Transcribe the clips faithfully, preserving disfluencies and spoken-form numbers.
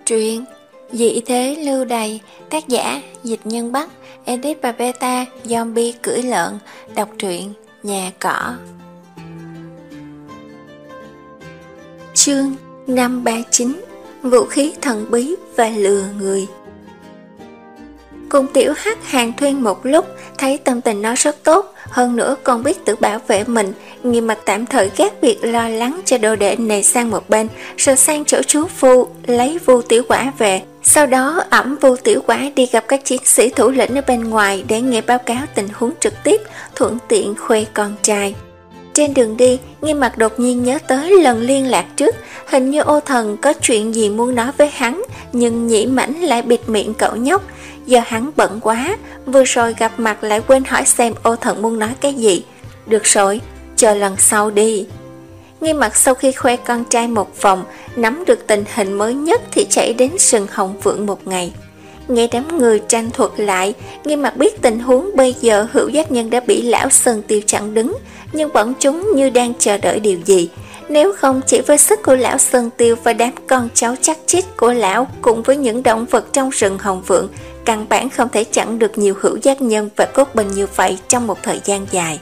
Truyện Dị thế lưu đày, tác giả Dịch Nhân Bắc, edit và beta Zombie cưỡi lợn. Đọc truyện Nhà Cỏ. Chương năm ba chín. Vũ khí thần bí và lừa người. Cùng Tiểu Hắc hàng thuyên một lúc, thấy tâm tình nó rất tốt, hơn nữa còn biết tự bảo vệ mình. Nghiêm Mặt tạm thời gác việc lo lắng cho đồ đệ này sang một bên, rồi sang chỗ chú Vu lấy Vu Tiểu Quả về. Sau đó ẵm Vu Tiểu Quả đi gặp các chiến sĩ thủ lĩnh ở bên ngoài để nghe báo cáo tình huống trực tiếp, thuận tiện khoe con trai. Trên đường đi, Nghiêm Mặt đột nhiên nhớ tới lần liên lạc trước, hình như Ô Thần có chuyện gì muốn nói với hắn, nhưng Nhĩ Mãnh lại bịt miệng cậu nhóc. Giờ hắn bận quá, vừa rồi gặp mặt lại quên hỏi xem Ô Thần muốn nói cái gì. Được rồi, chờ lần sau đi. Nghiêm Mặt sau khi khoe con trai một vòng, nắm được tình hình mới nhất thì chạy đến sừng Hồng Vượng một ngày. Nghe đám người tranh thuật lại, Nghiêm Mặt biết tình huống bây giờ Hữu Giác Nhân đã bị lão Sơn Tiêu chặn đứng, nhưng bọn chúng như đang chờ đợi điều gì. Nếu không chỉ với sức của lão Sơn Tiêu và đám con cháu chắc chít của lão cùng với những động vật trong rừng Hồng Vượng, căn bản không thể chặn được nhiều Hữu Giác Nhân và cốt bình như vậy trong một thời gian dài.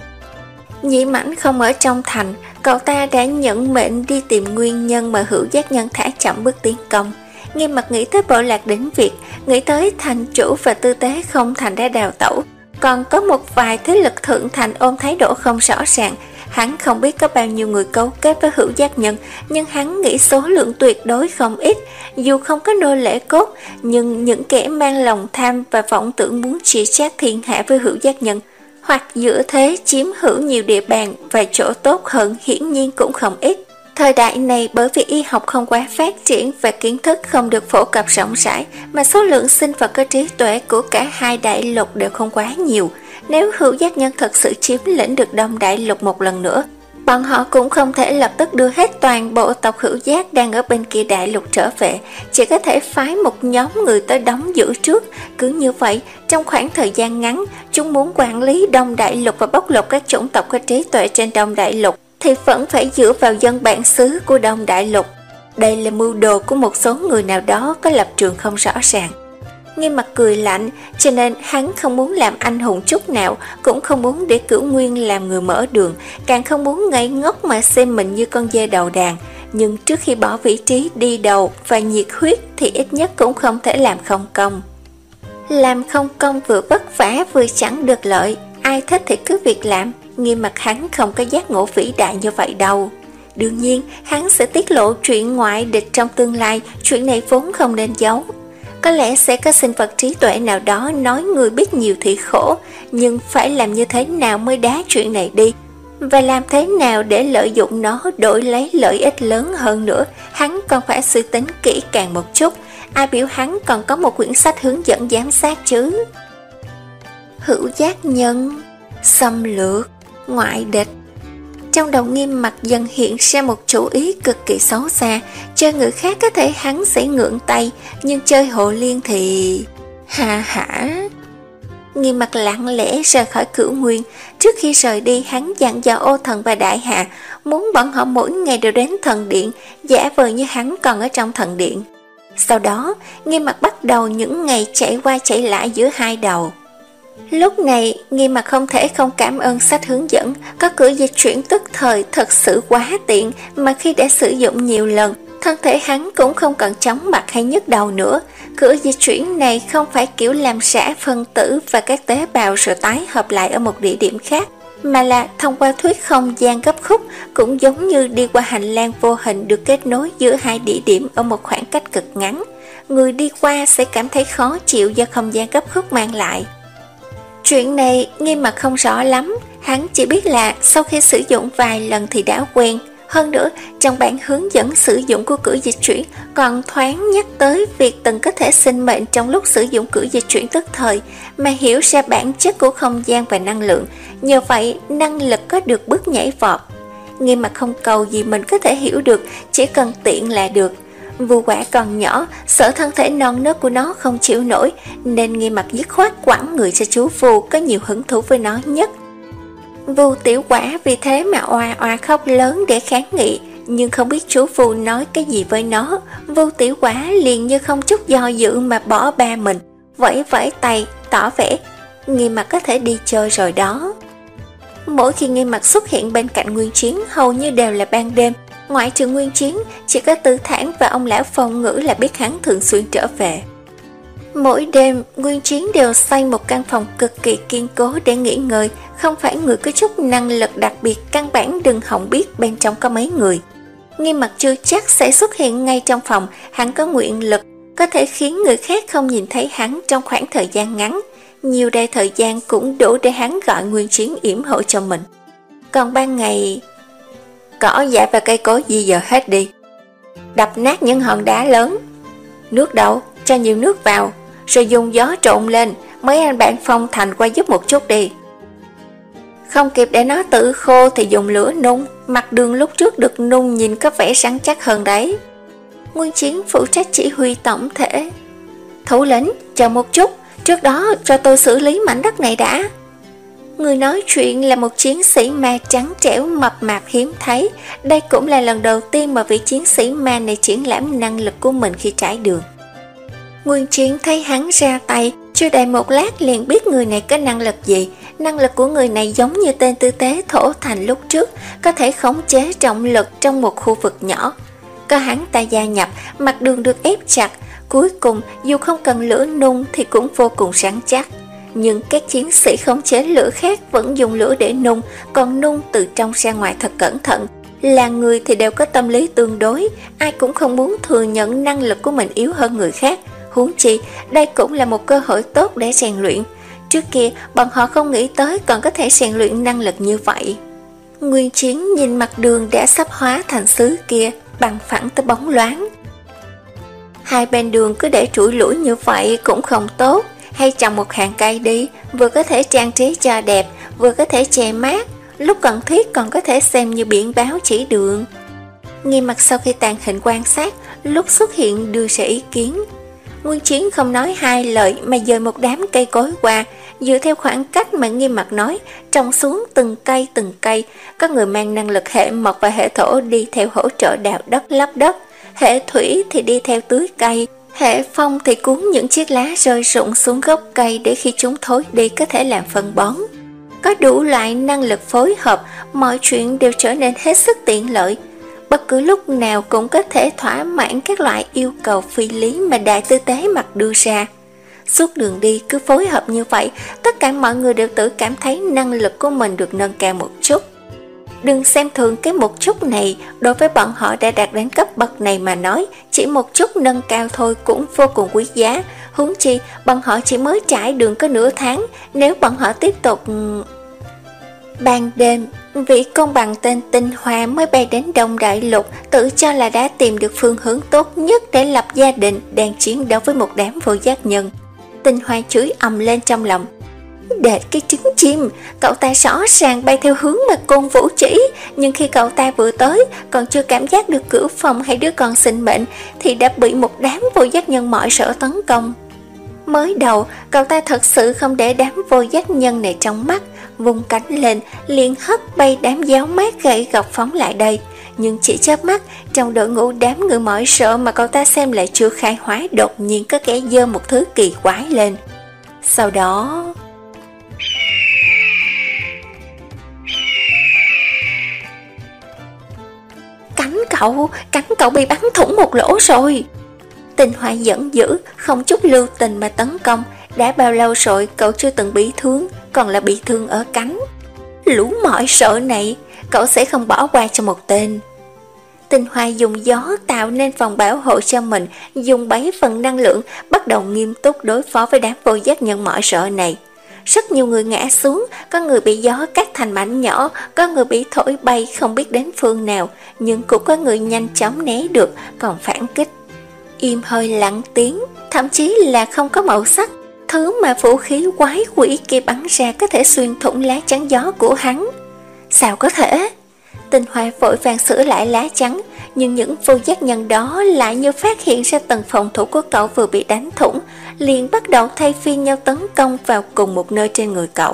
Nhĩ Mãnh không ở trong thành, cậu ta đã nhận mệnh đi tìm nguyên nhân mà Hữu Giác Nhân thả chậm bước tiến công. Nghiêm Mặt nghĩ tới bộ Lạc Đỉnh Việt, nghĩ tới thành chủ và tư tế không thành đã đào tẩu, còn có một vài thế lực thượng thành ôm thái độ không rõ ràng. Hắn không biết có bao nhiêu người cấu kết với Hữu Giác Nhân, nhưng hắn nghĩ số lượng tuyệt đối không ít. Dù không có nô lệ cốt, nhưng những kẻ mang lòng tham và vọng tưởng muốn chia chác thiên hạ với Hữu Giác Nhân, hoặc giữa thế chiếm hữu nhiều địa bàn và chỗ tốt hơn, hiển nhiên cũng không ít. Thời đại này bởi vì y học không quá phát triển và kiến thức không được phổ cập rộng rãi, mà số lượng sinh vật có trí tuệ của cả hai đại lục đều không quá nhiều. Nếu Hữu Giác Nhân thật sự chiếm lĩnh được Đông Đại Lục một lần nữa, bọn họ cũng không thể lập tức đưa hết toàn bộ tộc Hữu Giác đang ở bên kia đại lục trở về, chỉ có thể phái một nhóm người tới đóng giữ trước. Cứ như vậy, trong khoảng thời gian ngắn, chúng muốn quản lý Đông Đại Lục và bóc lột các chủng tộc có trí tuệ trên Đông Đại Lục, thì vẫn phải dựa vào dân bản xứ của Đông Đại Lục. Đây là mưu đồ của một số người nào đó có lập trường không rõ ràng. Nghiêm Mặt cười lạnh, cho nên hắn không muốn làm anh hùng chút nào, cũng không muốn để Cửu Nguyên làm người mở đường, càng không muốn ngây ngốc mà xem mình như con dê đầu đàn. Nhưng trước khi bỏ vị trí đi đầu và nhiệt huyết thì ít nhất cũng không thể làm không công. Làm không công vừa vất vả vừa chẳng được lợi, ai thích thì cứ việc làm. Nghiêm Mặt hắn không có giác ngộ vĩ đại như vậy đâu. Đương nhiên hắn sẽ tiết lộ chuyện ngoại địch trong tương lai, chuyện này vốn không nên giấu. Có lẽ sẽ có sinh vật trí tuệ nào đó nói người biết nhiều thì khổ, nhưng phải làm như thế nào mới đá chuyện này đi, và làm thế nào để lợi dụng nó đổi lấy lợi ích lớn hơn nữa, hắn còn phải suy tính kỹ càng một chút. Ai biểu hắn còn có một quyển sách hướng dẫn giám sát chứ. Hữu Giác Nhân, xâm lược, ngoại địch. Trong đầu Nghiêm Mặt dần hiện ra một chủ ý cực kỳ xấu xa. Chơi người khác có thể hắn sẽ ngượng tay, nhưng chơi Hồ Liên thì... Hà hả. Nghiêm Mặt lặng lẽ rời khỏi Cửu Nguyên. Trước khi rời đi, hắn dặn dò Ô Thần và Đại Hạ muốn bọn họ mỗi ngày đều đến thần điện, giả vờ như hắn còn ở trong thần điện. Sau đó, Nghiêm Mặt bắt đầu những ngày chạy qua chạy lại giữa hai đầu. Lúc này, Nghiêm Mặt không thể không cảm ơn sách hướng dẫn, có cửa dịch chuyển tức thời thật sự quá tiện, mà khi đã sử dụng nhiều lần, thân thể hắn cũng không cần chóng mặt hay nhức đầu nữa. Cửa dịch chuyển này không phải kiểu làm rã phân tử và các tế bào rồi tái hợp lại ở một địa điểm khác, mà là thông qua thuyết không gian gấp khúc, cũng giống như đi qua hành lang vô hình được kết nối giữa hai địa điểm ở một khoảng cách cực ngắn. Người đi qua sẽ cảm thấy khó chịu do không gian gấp khúc mang lại. Chuyện này Nghiêm Mặt không rõ lắm, hắn chỉ biết là sau khi sử dụng vài lần thì đã quen. Hơn nữa, trong bản hướng dẫn sử dụng của cửa dịch chuyển còn thoáng nhắc tới việc từng có thể sinh mệnh trong lúc sử dụng cửa dịch chuyển tức thời, mà hiểu ra bản chất của không gian và năng lượng, nhờ vậy năng lực có được bước nhảy vọt. Nghiêm Mặt không cầu gì mình có thể hiểu được, chỉ cần tiện là được. Vu Quả còn nhỏ, sợ thân thể non nớt của nó không chịu nổi, nên Nghiêm Mặt dứt khoát quẳng người cho chú Vu có nhiều hứng thú với nó nhất. Vu Tiểu Quả vì thế mà oa oa khóc lớn để kháng nghị, nhưng không biết chú Vu nói cái gì với nó. Vu Tiểu Quả liền như không chút do dự mà bỏ ba mình, vẫy vẫy tay tỏ vẻ Nghiêm Mặc có thể đi chơi rồi đó. Mỗi khi Nghiêm Mặc xuất hiện bên cạnh Nguyên Chiến hầu như đều là ban đêm, ngoại trừ Nguyên Chiến, chỉ có Tư Thản và ông lão Phong Ngữ là biết hắn thường xuyên trở về. Mỗi đêm, Nguyên Chiến đều xây một căn phòng cực kỳ kiên cố để nghỉ ngơi, không phải người có chút năng lực đặc biệt, căn bản đừng hỏng biết bên trong có mấy người. Nghiêm Mặc chưa chắc sẽ xuất hiện ngay trong phòng, hắn có nguyện lực, có thể khiến người khác không nhìn thấy hắn trong khoảng thời gian ngắn. Nhiều đây thời gian cũng đủ để hắn gọi Nguyên Chiến yểm hộ cho mình. Còn ban ngày, cỏ dại và cây cối di dời hết đi, đập nát những hòn đá lớn. Nước đậu, cho nhiều nước vào, rồi dùng gió trộn lên. Mấy anh bạn Phong Thành qua giúp một chút đi. Không kịp để nó tự khô thì dùng lửa nung. Mặt Đường lúc trước được nung nhìn có vẻ rắn chắc hơn đấy. Nguyên Chiến phụ trách chỉ huy tổng thể. Thủ lĩnh, chờ một chút, trước đó cho tôi xử lý mảnh đất này đã. Người nói chuyện là một chiến sĩ ma trắng trẻo mập mạp hiếm thấy. Đây cũng là lần đầu tiên mà vị chiến sĩ ma này triển lãm năng lực của mình khi trải đường. Nguyên Chiến thấy hắn ra tay, chưa đầy một lát liền biết người này có năng lực gì. Năng lực của người này giống như tên tư tế Thổ Thành lúc trước, có thể khống chế trọng lực trong một khu vực nhỏ. Có hắn ta gia nhập, Mặt Đường được ép chặt, cuối cùng dù không cần lửa nung thì cũng vô cùng rắn chắc. Nhưng các chiến sĩ khống chế lửa khác vẫn dùng lửa để nung, còn nung từ trong ra ngoài thật cẩn thận. Là người thì đều có tâm lý tương đối, ai cũng không muốn thừa nhận năng lực của mình yếu hơn người khác. Huống chi, đây cũng là một cơ hội tốt để rèn luyện. Trước kia, bọn họ không nghĩ tới còn có thể rèn luyện năng lực như vậy. Nguyên Chiến nhìn Mặt Đường đã sắp hóa thành sứ kia, bằng phẳng tới bóng loáng. Hai bên đường cứ để trụi lủi như vậy cũng không tốt. Hay trồng một hàng cây đi, vừa có thể trang trí cho đẹp, vừa có thể che mát, lúc cần thiết còn có thể xem như biển báo chỉ đường. Nghiêm Mặc sau khi tàn hình quan sát, lúc xuất hiện đưa ra ý kiến. Nguyên Chiến không nói hai lời mà dời một đám cây cối qua, dựa theo khoảng cách mà Nghiêm Mặc nói, trồng xuống từng cây từng cây. Có người mang năng lực hệ mộc và hệ thổ đi theo hỗ trợ đào đất lấp đất, hệ thủy thì đi theo tưới cây, hệ phong thì cuốn những chiếc lá rơi rụng xuống gốc cây để khi chúng thối đi có thể làm phân bón. Có đủ loại năng lực phối hợp, mọi chuyện đều trở nên hết sức tiện lợi. Bất cứ lúc nào cũng có thể thỏa mãn các loại yêu cầu phi lý mà đại tư tế Mặt đưa ra. Suốt đường đi cứ phối hợp như vậy, tất cả mọi người đều tự cảm thấy năng lực của mình được nâng cao một chút. Đừng xem thường cái một chút này, đối với bọn họ đã đạt đến cấp bậc này mà nói, chỉ một chút nâng cao thôi cũng vô cùng quý giá. Huống chi, bọn họ chỉ mới trải đường có nửa tháng, nếu bọn họ tiếp tục... Ban đêm, vị công bằng tên Tinh Hoa mới bay đến Đông Đại Lục, tự cho là đã tìm được phương hướng tốt nhất để lập gia đình, đang chiến đấu với một đám vô giác nhân. Tinh Hoa chửi ầm lên trong lòng. Để cái trứng chim, cậu ta rõ ràng bay theo hướng mà Côn Vũ chỉ, nhưng khi cậu ta vừa tới, còn chưa cảm giác được cửa phòng hay đứa con sinh mệnh, thì đã bị một đám vô giác nhân mọi sở tấn công. Mới đầu, cậu ta thật sự không để đám vô giác nhân này trong mắt, vùng cánh lên, liền hất bay đám giáo mát gậy gọc phóng lại đây. Nhưng chỉ chớp mắt, trong đội ngũ đám người mỏi sợ mà cậu ta xem lại chưa khai hóa, đột nhiên có kẻ giơ một thứ kỳ quái lên. Sau đó... Cánh cậu, cánh cậu bị bắn thủng một lỗ rồi. Tinh Hoa giận dữ, không chút lưu tình mà tấn công. Đã bao lâu rồi cậu chưa từng bị thương, còn là bị thương ở cánh. Lũ mọi sợ này, cậu sẽ không bỏ qua cho một tên. Tinh Hoa dùng gió tạo nên vòng bảo hộ cho mình, dùng bảy phần năng lượng, bắt đầu nghiêm túc đối phó với đám vô giác nhân mọi sợ này. Rất nhiều người ngã xuống, có người bị gió cắt thành mảnh nhỏ, có người bị thổi bay không biết đến phương nào, nhưng cũng có người nhanh chóng né được, còn phản kích. Im hơi lặng tiếng, thậm chí là không có màu sắc, thứ mà vũ khí quái quỷ kia bắn ra có thể xuyên thủng lá chắn gió của hắn. Sao có thể? Tinh Hoa vội vàng sửa lại lá chắn, nhưng những vô giác nhân đó lại như phát hiện ra tầng phòng thủ của cậu vừa bị đánh thủng, liền bắt đầu thay phiên nhau tấn công vào cùng một nơi trên người cậu.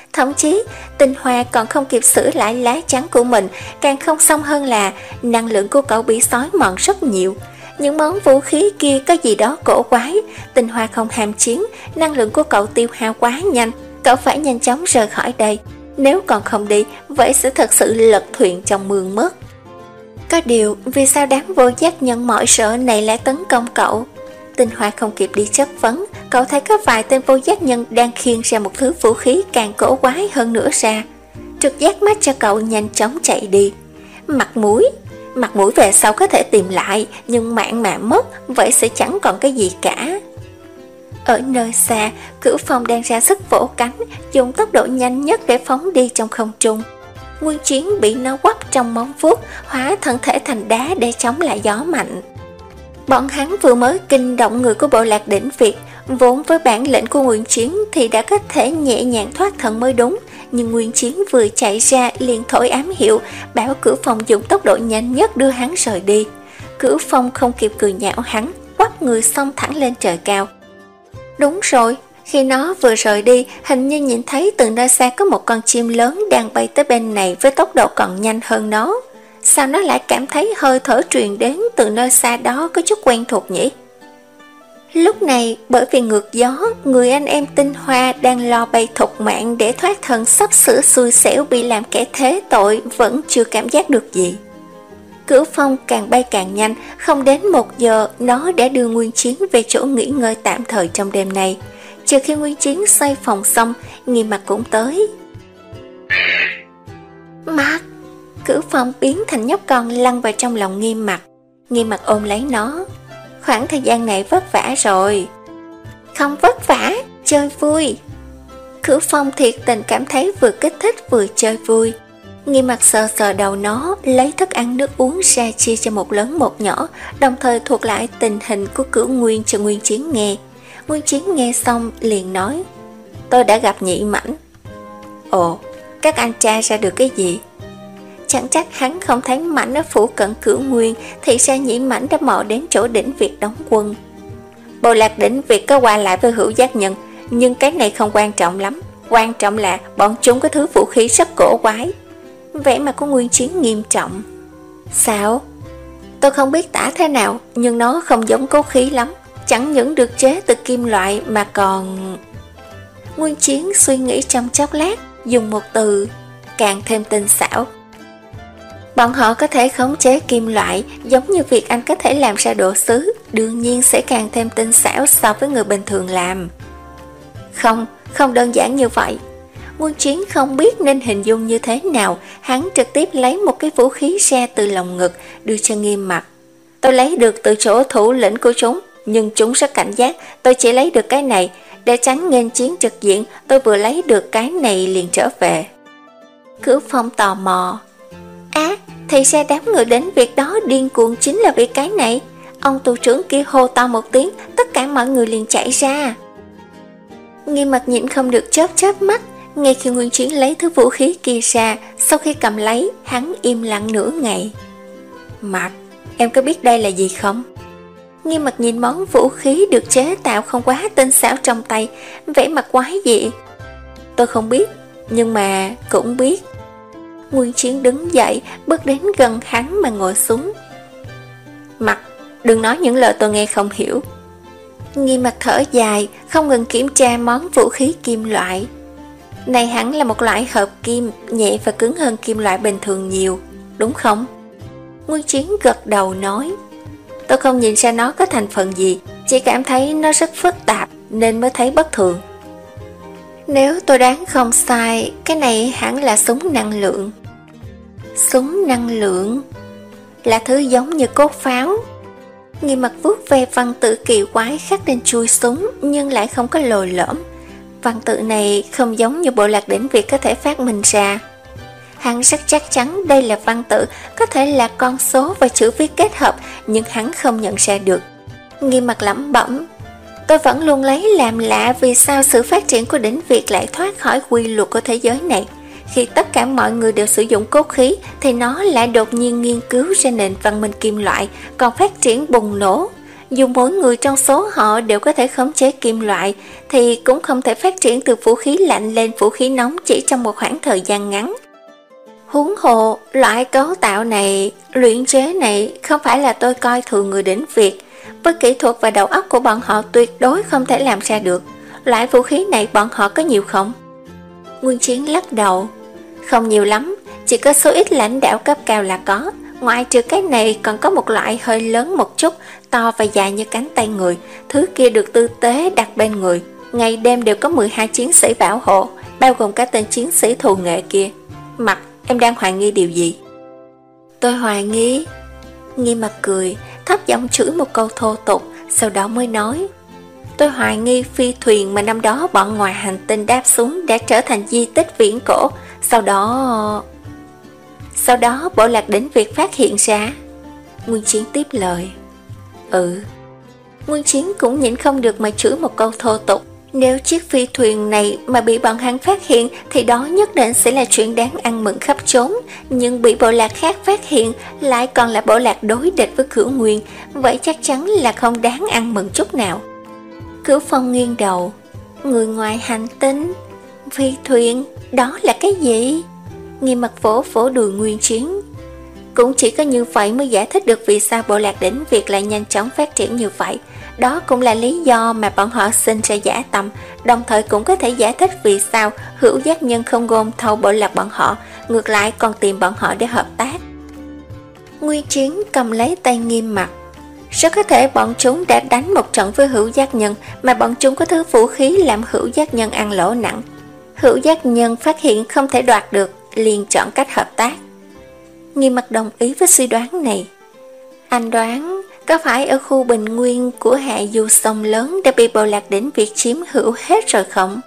Thậm chí Tinh Hoa còn không kịp sửa lại lá chắn của mình. Càng không xong hơn là năng lượng của cậu bị xói mòn rất nhiều. Những món vũ khí kia có gì đó cổ quái. Tinh Hoa không ham chiến, năng lượng của cậu tiêu hao quá nhanh. Cậu phải nhanh chóng rời khỏi đây. Nếu còn không đi, vậy sẽ thật sự lật thuyền trong mương mất. Có điều, vì sao đám vô giác nhân mọi sợ này lại tấn công cậu? Tinh Hoa không kịp đi chất vấn, cậu thấy có vài tên vô giác nhân đang khiêng ra một thứ vũ khí càng cổ quái hơn nữa ra. Trực giác mách cho cậu nhanh chóng chạy đi. Mặt mũi, mặt mũi về sau có thể tìm lại, nhưng mạng mà mất, vậy sẽ chẳng còn cái gì cả. Ở nơi xa, Cửu Phong đang ra sức vỗ cánh, dùng tốc độ nhanh nhất để phóng đi trong không trung. Nguyên Chiến bị nó quắp trong móng vuốt, hóa thân thể thành đá để chống lại gió mạnh. Bọn hắn vừa mới kinh động người của bộ lạc đỉnh Việt, vốn với bản lĩnh của Nguyên Chiến thì đã có thể nhẹ nhàng thoát thân mới đúng, nhưng Nguyên Chiến vừa chạy ra liền thổi ám hiệu, bảo Cửu Phong dùng tốc độ nhanh nhất đưa hắn rời đi. Cửu Phong không kịp cười nhạo hắn, quắp người xông thẳng lên trời cao. Đúng rồi, khi nó vừa rời đi, hình như nhìn thấy từ nơi xa có một con chim lớn đang bay tới bên này với tốc độ còn nhanh hơn nó. Sao nó lại cảm thấy hơi thở truyền đến từ nơi xa đó có chút quen thuộc nhỉ? Lúc này, bởi vì ngược gió, người anh em Tinh Hoa đang lo bay thục mạng để thoát thân sắp sửa xui xẻo bị làm kẻ thế tội vẫn chưa cảm giác được gì. Cửu Phong càng bay càng nhanh, không đến một giờ nó đã đưa Nguyên Chiến về chỗ nghỉ ngơi tạm thời trong đêm này. Chờ khi Nguyên Chiến xoay phòng xong, Nghiêm Mặc cũng tới. Mặc! Cửu Phong biến thành nhóc con lăn vào trong lòng Nghiêm Mặc. Nghiêm Mặc ôm lấy nó. Khoảng thời gian này vất vả rồi. Không vất vả, chơi vui. Cửu Phong thiệt tình cảm thấy vừa kích thích vừa chơi vui. Nghiêm Mặc sờ sờ đầu nó, lấy thức ăn nước uống ra chia cho một lớn một nhỏ, đồng thời thuật lại tình hình của Cửu Nguyên cho Nguyên Chiến nghe. Nguyên Chiến nghe xong liền nói: Tôi đã gặp Nhị Mãnh. Ồ, các anh tra ra được cái gì? Chẳng trách hắn không thấy Mãnh ở phủ cận Cửu Nguyên, thì ra Nhị Mãnh đã mò đến chỗ đỉnh Việt đóng quân. Bộ lạc đỉnh Việt có qua lại với hữu giác nhân, nhưng cái này không quan trọng lắm. Quan trọng là bọn chúng có thứ vũ khí rất cổ quái. Vẻ mặt của Nguyên Chiến nghiêm trọng. Sao? Tôi không biết tả thế nào, nhưng nó không giống cố khí lắm. Chẳng những được chế từ kim loại mà còn... Nguyên Chiến suy nghĩ trong chốc lát, dùng một từ: càng thêm tinh xảo. Bọn họ có thể khống chế kim loại, giống như việc anh có thể làm ra đồ sứ, đương nhiên sẽ càng thêm tinh xảo so với người bình thường làm. Không, không đơn giản như vậy. Nguyên Chiến không biết nên hình dung như thế nào, hắn trực tiếp lấy một cái vũ khí ra từ lồng ngực, đưa cho Nghiêm Mặc. Tôi lấy được từ chỗ thủ lĩnh của chúng, nhưng chúng rất cảnh giác, tôi chỉ lấy được cái này, để tránh nghênh chiến trực diện, tôi vừa lấy được cái này liền trở về. Cửu Phong tò mò. Á, à, thì ra đám người đến việc đó điên cuồng chính là vì cái này. Ông tù trưởng kia hô to một tiếng, tất cả mọi người liền chạy ra. Nghiêm Mặc nhịn không được chớp chớp mắt. Ngay khi Nguyên Chiến lấy thứ vũ khí kia ra, sau khi cầm lấy, hắn im lặng nửa ngày. Mặc, em có biết đây là gì không? Nghiêm Mặc nhìn món vũ khí được chế tạo không quá tinh xảo trong tay, vẻ mặt quái dị. Tôi không biết, nhưng mà cũng biết. Nguyên Chiến đứng dậy, bước đến gần hắn mà ngồi xuống. Mặc, đừng nói những lời tôi nghe không hiểu. Nghiêm Mặc thở dài, không ngừng kiểm tra món vũ khí kim loại. Này hẳn là một loại hợp kim, nhẹ và cứng hơn kim loại bình thường nhiều, đúng không? Nguyên Chiến gật đầu nói: Tôi không nhìn ra nó có thành phần gì, chỉ cảm thấy nó rất phức tạp nên mới thấy bất thường. Nếu tôi đoán không sai, cái này hẳn là súng năng lượng. Súng năng lượng là thứ giống như cốt pháo. Nghiêm Mặc vuốt về văn tự kỳ quái khắc trên chui súng, nhưng lại không có lồi lõm. Văn tự này không giống như bộ lạc đỉnh Việt có thể phát minh ra. Hắn rất chắc chắn đây là văn tự, có thể là con số và chữ viết kết hợp, nhưng hắn không nhận ra được. Nghiêm Mặc lẩm bẩm: Tôi vẫn luôn lấy làm lạ vì sao sự phát triển của đỉnh Việt lại thoát khỏi quy luật của thế giới này. Khi tất cả mọi người đều sử dụng cốt khí, thì nó lại đột nhiên nghiên cứu ra nền văn minh kim loại, còn phát triển bùng nổ. dù mỗi người trong số họ đều có thể khống chế kim loại, thì cũng không thể phát triển từ vũ khí lạnh lên vũ khí nóng chỉ trong một khoảng thời gian ngắn. Huống hồ, loại cấu tạo này, luyện chế này không phải là tôi coi thường người đến việc. Với kỹ thuật và đầu óc của bọn họ tuyệt đối không thể làm ra được. Loại vũ khí này bọn họ có nhiều không? Nguyên Chiến lắc đầu. Không nhiều lắm, chỉ có số ít lãnh đạo cấp cao là có. Ngoại trừ cái này còn có một loại hơi lớn một chút, to và dài như cánh tay người. Thứ kia được tư tế đặt bên người. Ngày đêm đều có mười hai chiến sĩ bảo hộ, bao gồm cả tên chiến sĩ thù nghệ kia. Mặt, em đang hoài nghi điều gì? Tôi hoài nghi. Nghiêm Mặt cười, thấp giọng chửi một câu thô tục, sau đó mới nói. Tôi hoài nghi phi thuyền mà năm đó bọn ngoài hành tinh đáp xuống đã trở thành di tích viễn cổ. Sau đó... Sau đó Bộ Lạc Đỉnh Việt phát hiện ra. Nguyên Chiến tiếp lời. Ừ. Nguyên Chiến cũng nhịn không được mà chửi một câu thô tục. Nếu chiếc phi thuyền này mà bị bọn hắn phát hiện thì đó nhất định sẽ là chuyện đáng ăn mừng khắp chốn. Nhưng bị bộ lạc khác phát hiện lại còn là bộ lạc đối địch với Cửu Nguyên. Vậy chắc chắn là không đáng ăn mừng chút nào. Cửu Phong nghiêng đầu. Người ngoài hành tinh, phi thuyền, đó là cái gì? Nghiêm Mặt vỗ vỗ đùi Nguyên Chiến. Cũng chỉ có như vậy mới giải thích được vì sao Bộ Lạc Đỉnh Việt lại nhanh chóng phát triển như vậy. Đó cũng là lý do mà bọn họ sinh ra dã tâm, đồng thời cũng có thể giải thích vì sao Hữu Giác Nhân không gom thâu bộ lạc bọn họ, ngược lại còn tìm bọn họ để hợp tác. Nguyên Chiến cầm lấy tay Nghiêm Mặt. Rất có thể bọn chúng đã đánh một trận với Hữu Giác Nhân, mà bọn chúng có thứ vũ khí làm Hữu Giác Nhân ăn lỗ nặng. Hữu Giác Nhân phát hiện không thể đoạt được, liền chọn cách hợp tác. Nghiêm Mặt đồng ý với suy đoán này. Anh đoán có phải ở khu bình nguyên của hạ du sông lớn đã bị Bộ Lạc Đỉnh Việt chiếm hữu hết rồi không?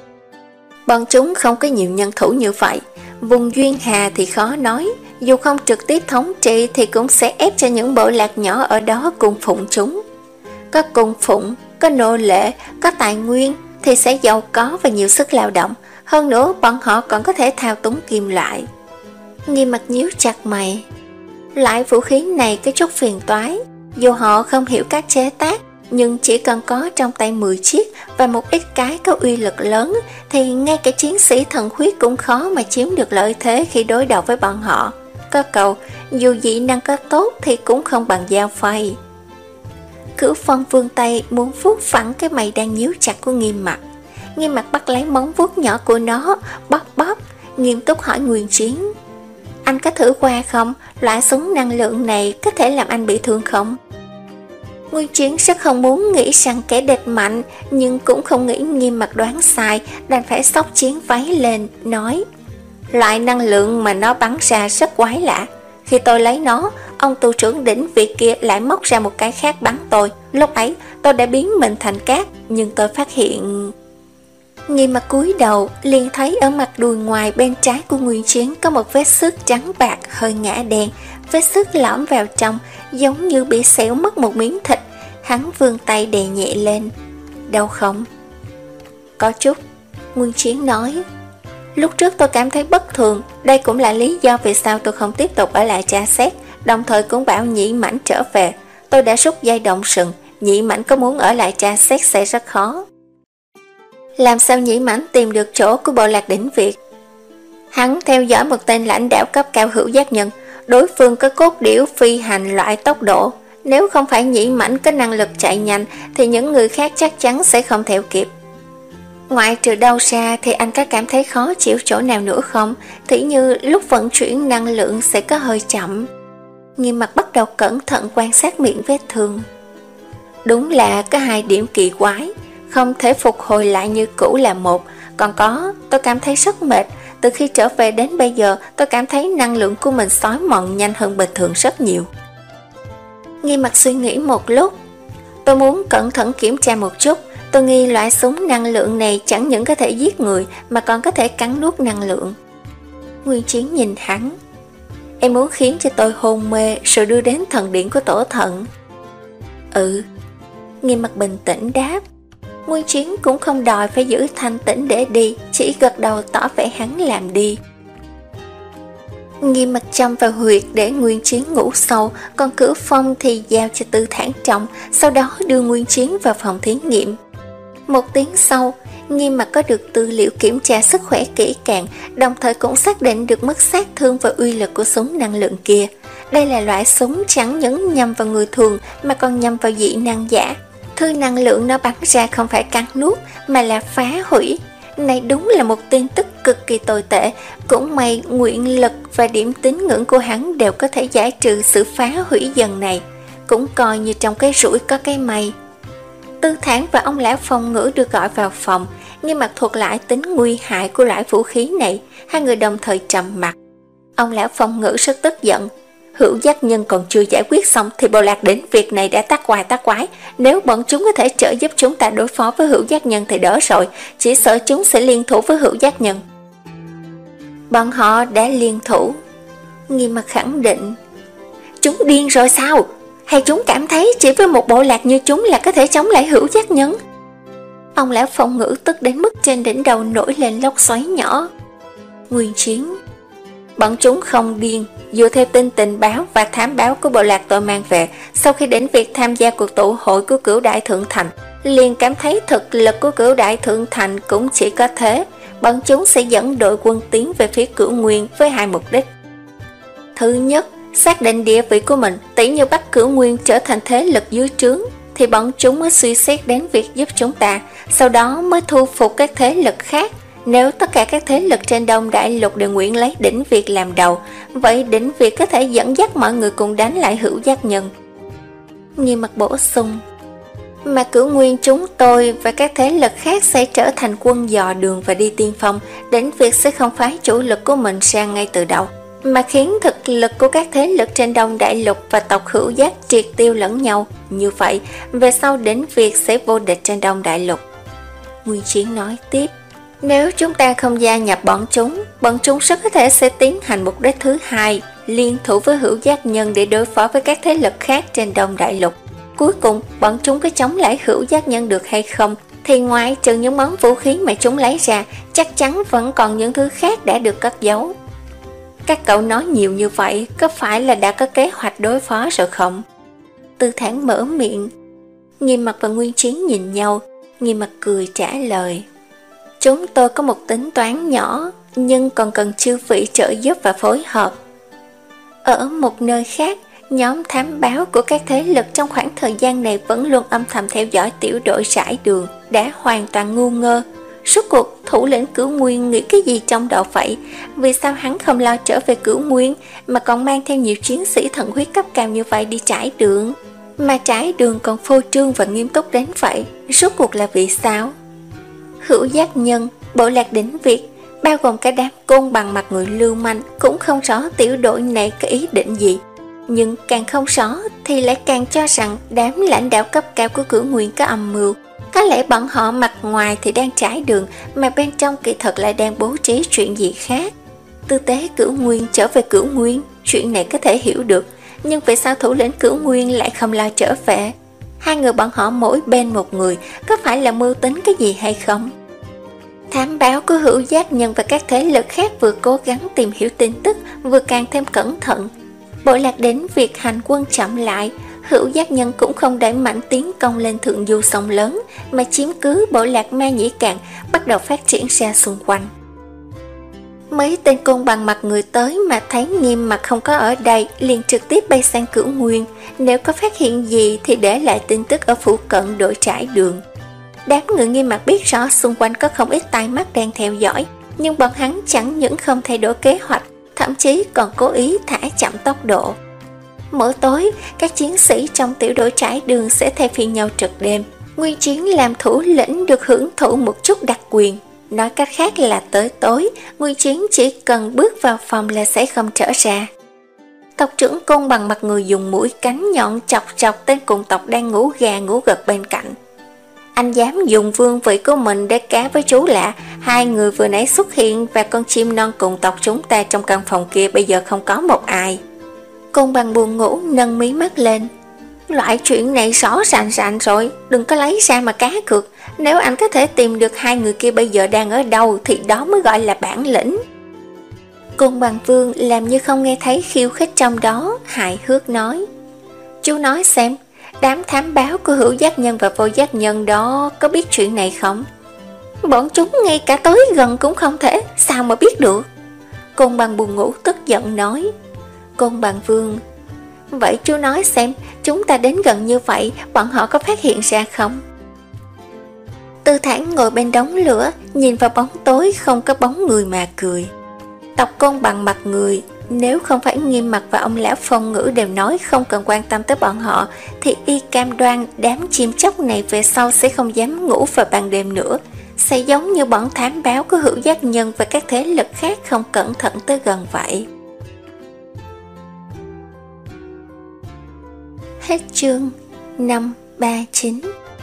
Bọn chúng không có nhiều nhân thủ như vậy. Vùng Duyên Hà thì khó nói, dù không trực tiếp thống trị thì cũng sẽ ép cho những bộ lạc nhỏ ở đó cung phụng chúng. Có cung phụng, có nô lệ, có tài nguyên thì sẽ giàu có và nhiều sức lao động. Hơn nữa bọn họ còn có thể thao túng kim loại. Nghiêm Mặt nhíu chặt mày. Loại vũ khí này có chút phiền toái. Dù họ không hiểu cách chế tác, nhưng chỉ cần có trong tay mười chiếc và một ít cái có uy lực lớn thì ngay cả chiến sĩ thần huyết cũng khó mà chiếm được lợi thế khi đối đầu với bọn họ. Có cầu, dù dị năng có tốt thì cũng không bằng dao phay. Cửu Phong vươn tay muốn vuốt phẳng cái mày đang nhíu chặt của Nghiêm Mặt. Nghiêm Mặt bắt lấy móng vuốt nhỏ của nó, bóp bóp, nghiêm túc hỏi Nguyên Chiến. Anh có thử qua không? Loại súng năng lượng này có thể làm anh bị thương không? Nguyên Chiến rất không muốn nghĩ rằng kẻ địch mạnh, nhưng cũng không nghĩ Nghiêm Mặt đoán sai, đành phải xốc chiến váy lên, nói. Loại năng lượng mà nó bắn ra rất quái lạ. Khi tôi lấy nó, ông tù trưởng Đỉnh Việt kia lại móc ra một cái khác bắn tôi. Lúc ấy tôi đã biến mình thành cát, nhưng tôi phát hiện... Nghiêm Mặt cúi đầu, liền thấy ở mặt đùi ngoài bên trái của Nguyên Chiến có một vết xước trắng bạc hơi ngã đen. Vết xước lõm vào trong, giống như bị xẻo mất một miếng thịt. Hắn vươn tay đè nhẹ lên. Đau không? Có chút, Nguyên Chiến nói. Lúc trước tôi cảm thấy bất thường, đây cũng là lý do vì sao tôi không tiếp tục ở lại tra xét, đồng thời cũng bảo Nhĩ Mãnh trở về. Tôi đã rút dây động sừng, Nhĩ Mãnh có muốn ở lại tra xét sẽ rất khó. Làm sao Nhĩ Mãnh tìm được chỗ của Bộ Lạc Đỉnh Việt? Hắn theo dõi một tên lãnh đạo cấp cao Hữu Giác Nhân. Đối phương có cốt điểu phi hành loại tốc độ. Nếu không phải Nhĩ Mãnh có năng lực chạy nhanh thì những người khác chắc chắn sẽ không theo kịp. Ngoại trừ đau ra thì anh có cảm thấy khó chịu chỗ nào nữa không? Thì như lúc vận chuyển năng lượng sẽ có hơi chậm. Nghiêm Mặt bắt đầu cẩn thận quan sát miệng vết thương. Đúng là có hai điểm kỳ quái. Không thể phục hồi lại như cũ là một. Còn có, tôi cảm thấy rất mệt. Từ khi trở về đến bây giờ, tôi cảm thấy năng lượng của mình xói mòn nhanh hơn bình thường rất nhiều. Nghiêm Mặt suy nghĩ một lúc. Tôi muốn cẩn thận kiểm tra một chút. Tôi nghi loại súng năng lượng này chẳng những có thể giết người mà còn có thể cắn nuốt năng lượng. Nguyên Chiến nhìn hắn. Em muốn khiến cho tôi hôn mê rồi đưa đến thần điện của tổ thần. Ừ. Nghiêm Mặt bình tĩnh đáp. Nguyên Chiến cũng không đòi phải giữ thanh tĩnh để đi, chỉ gật đầu tỏ vẻ hắn làm đi. Nghiêm Mặt châm vào huyệt để Nguyên Chiến ngủ sâu, còn Cửu Phong thì giao cho Tư Thản trọng, sau đó đưa Nguyên Chiến vào phòng thí nghiệm. Một tiếng sau, Nghiêm Mặt có được tư liệu kiểm tra sức khỏe kỹ càng, đồng thời cũng xác định được mức sát thương và uy lực của súng năng lượng kia. Đây là loại súng chẳng những nhằm vào người thường mà còn nhằm vào dị năng giả. Thứ năng lượng nó bắn ra không phải cắn nuốt mà là phá hủy. Này đúng là một tin tức cực kỳ tồi tệ. Cũng may nguyện lực và điểm tín ngưỡng của hắn đều có thể giải trừ sự phá hủy dần này. Cũng coi như trong cái rủi có cái may. Tư Thản và ông lão Phong Ngữ được gọi vào phòng. Nghiêm Mặt thuật lại tính nguy hại của loại vũ khí này. Hai người đồng thời trầm mặt. Ông lão Phong Ngữ rất tức giận. Hữu giác nhân còn chưa giải quyết xong thì bộ lạc đến việc này đã tác quài tác quái. Nếu bọn chúng có thể trợ giúp chúng ta đối phó với hữu giác nhân thì đỡ rồi. Chỉ sợ chúng sẽ liên thủ với hữu giác nhân. Bọn họ đã liên thủ. Nghiêm Mặt khẳng định. Chúng điên rồi sao? Hay chúng cảm thấy chỉ với một bộ lạc như chúng là có thể chống lại hữu giác nhân? Ông lão Phong Ngữ tức đến mức trên đỉnh đầu nổi lên lốc xoáy nhỏ. Nguyên Chiến. Bọn chúng không điên. Dựa theo tin tình báo và thám báo của bộ lạc tôi mang về, sau khi đến việc tham gia cuộc tụ hội của Cửu Đại Thượng Thành, liền cảm thấy thực lực của Cửu Đại Thượng Thành cũng chỉ có thế. Bọn chúng sẽ dẫn đội quân tiến về phía Cửu Nguyên với hai mục đích. Thứ nhất, xác định địa vị của mình, tỷ như bắt Cửu Nguyên trở thành thế lực dưới trướng, thì bọn chúng mới suy xét đến việc giúp chúng ta, sau đó mới thu phục các thế lực khác. Nếu tất cả các thế lực trên Đông Đại Lục đều nguyện lấy Đỉnh Việt làm đầu, vậy Đỉnh Việt có thể dẫn dắt mọi người cùng đánh lại hữu giác nhân. Nghiêm Mặt bổ sung. Mà Cửu Nguyên chúng tôi và các thế lực khác sẽ trở thành quân dò đường và đi tiên phong. Đỉnh Việt sẽ không phái chủ lực của mình sang ngay từ đầu, mà khiến thực lực của các thế lực trên Đông Đại Lục và tộc hữu giác triệt tiêu lẫn nhau. Như vậy, về sau Đỉnh Việt sẽ vô địch trên Đông Đại Lục. Nguyên Chiến nói tiếp. Nếu chúng ta không gia nhập bọn chúng, bọn chúng rất có thể sẽ tiến hành mục đích thứ hai, liên thủ với hữu giác nhân để đối phó với các thế lực khác trên Đông Đại Lục. Cuối cùng, bọn chúng có chống lại hữu giác nhân được hay không, thì ngoài trừ những món vũ khí mà chúng lấy ra, chắc chắn vẫn còn những thứ khác đã được cất giấu. Các cậu nói nhiều như vậy, có phải là đã có kế hoạch đối phó rồi không? Tư Thản mở miệng. Nghiêm Mặt và Nguyên Chiến nhìn nhau, Nghiêm Mặt cười trả lời. Chúng tôi có một tính toán nhỏ, nhưng còn cần chư vị trợ giúp và phối hợp. Ở một nơi khác, nhóm thám báo của các thế lực trong khoảng thời gian này vẫn luôn âm thầm theo dõi tiểu đội Rải Đường, đã hoàn toàn ngu ngơ. Suốt cuộc, thủ lĩnh Cửu Nguyên nghĩ cái gì trong đầu vậy? Vì sao hắn không lo trở về Cửu Nguyên, mà còn mang theo nhiều chiến sĩ thần huyết cấp cao như vậy đi Trải Đường? Mà Trải Đường còn phô trương và nghiêm túc đến vậy, suốt cuộc là vì sao? Hữu giác nhân, bộ lạc Đỉnh Việt, bao gồm cả đám côn bằng mặt người lưu manh, cũng không rõ tiểu đội này có ý định gì. Nhưng càng không rõ thì lại càng cho rằng đám lãnh đạo cấp cao của Cửu Nguyên có âm mưu. Có lẽ bọn họ mặt ngoài thì đang Trải Đường, mà bên trong kỳ thật lại đang bố trí chuyện gì khác. Tư tế Cửu Nguyên trở về Cửu Nguyên, chuyện này có thể hiểu được. Nhưng vì sao thủ lĩnh Cửu Nguyên lại không lo trở về? Hai người bọn họ mỗi bên một người, có phải là mưu tính cái gì hay không? Thám báo của hữu giác nhân và các thế lực khác vừa cố gắng tìm hiểu tin tức, vừa càng thêm cẩn thận. Bộ lạc đến việc hành quân chậm lại, hữu giác nhân cũng không đẩy mạnh tiến công lên thượng du sông lớn, mà chiếm cứ bộ lạc Ma Nhĩ Cạn, bắt đầu phát triển ra xung quanh. Mấy tên côn bằng mặt người tới mà thấy Nghiêm Mặt không có ở đây, liền trực tiếp bay sang Cửu Nguyên. Nếu có phát hiện gì thì để lại tin tức ở phụ cận đội Trải Đường. Đám người Nghiêm Mặt biết rõ xung quanh có không ít tai mắt đang theo dõi, nhưng bọn hắn chẳng những không thay đổi kế hoạch, thậm chí còn cố ý thả chậm tốc độ. Mỗi tối, các chiến sĩ trong tiểu đội Trải Đường sẽ thay phiên nhau trực đêm. Nguyên Chiến làm thủ lĩnh được hưởng thụ một chút đặc quyền. Nói cách khác là tới tối, Nguyên Chiến chỉ cần bước vào phòng là sẽ không trở ra. Tộc trưởng côn bằng mặt người dùng mũi cánh nhọn chọc chọc tên cùng tộc đang ngủ gà ngủ gật bên cạnh. Anh dám dùng vương vị của mình để cá với chú lạ. Hai người vừa nãy xuất hiện và con chim non cùng tộc chúng ta trong căn phòng kia bây giờ không có một ai. Côn bằng buồn ngủ nâng mí mắt lên. Loại chuyện này rõ ràng ràng rồi, đừng có lấy ra mà cá cược. Nếu anh có thể tìm được hai người kia bây giờ đang ở đâu thì đó mới gọi là bản lĩnh. Côn Bằng Vương làm như không nghe thấy khiêu khích trong đó, hài hước nói: Chú nói xem, đám thám báo của hữu giác nhân và vô giác nhân đó có biết chuyện này không? Bọn chúng ngay cả tới gần cũng không thể, sao mà biết được? Côn Bằng buồn ngủ tức giận nói. Côn Bằng Vương: Vậy chú nói xem, chúng ta đến gần như vậy, bọn họ có phát hiện ra không? Tư Thản ngồi bên đống lửa, nhìn vào bóng tối không có bóng người mà cười. Tộc Côn Bằng mặt người, nếu không phải Nghiêm Mặc và ông lão Phong Ngữ đều nói không cần quan tâm tới bọn họ, thì y cam đoan đám chim chóc này về sau sẽ không dám ngủ vào ban đêm nữa, sẽ giống như bọn thám báo của hữu giác nhân và các thế lực khác không cẩn thận tới gần vậy. Hết chương năm ba chín.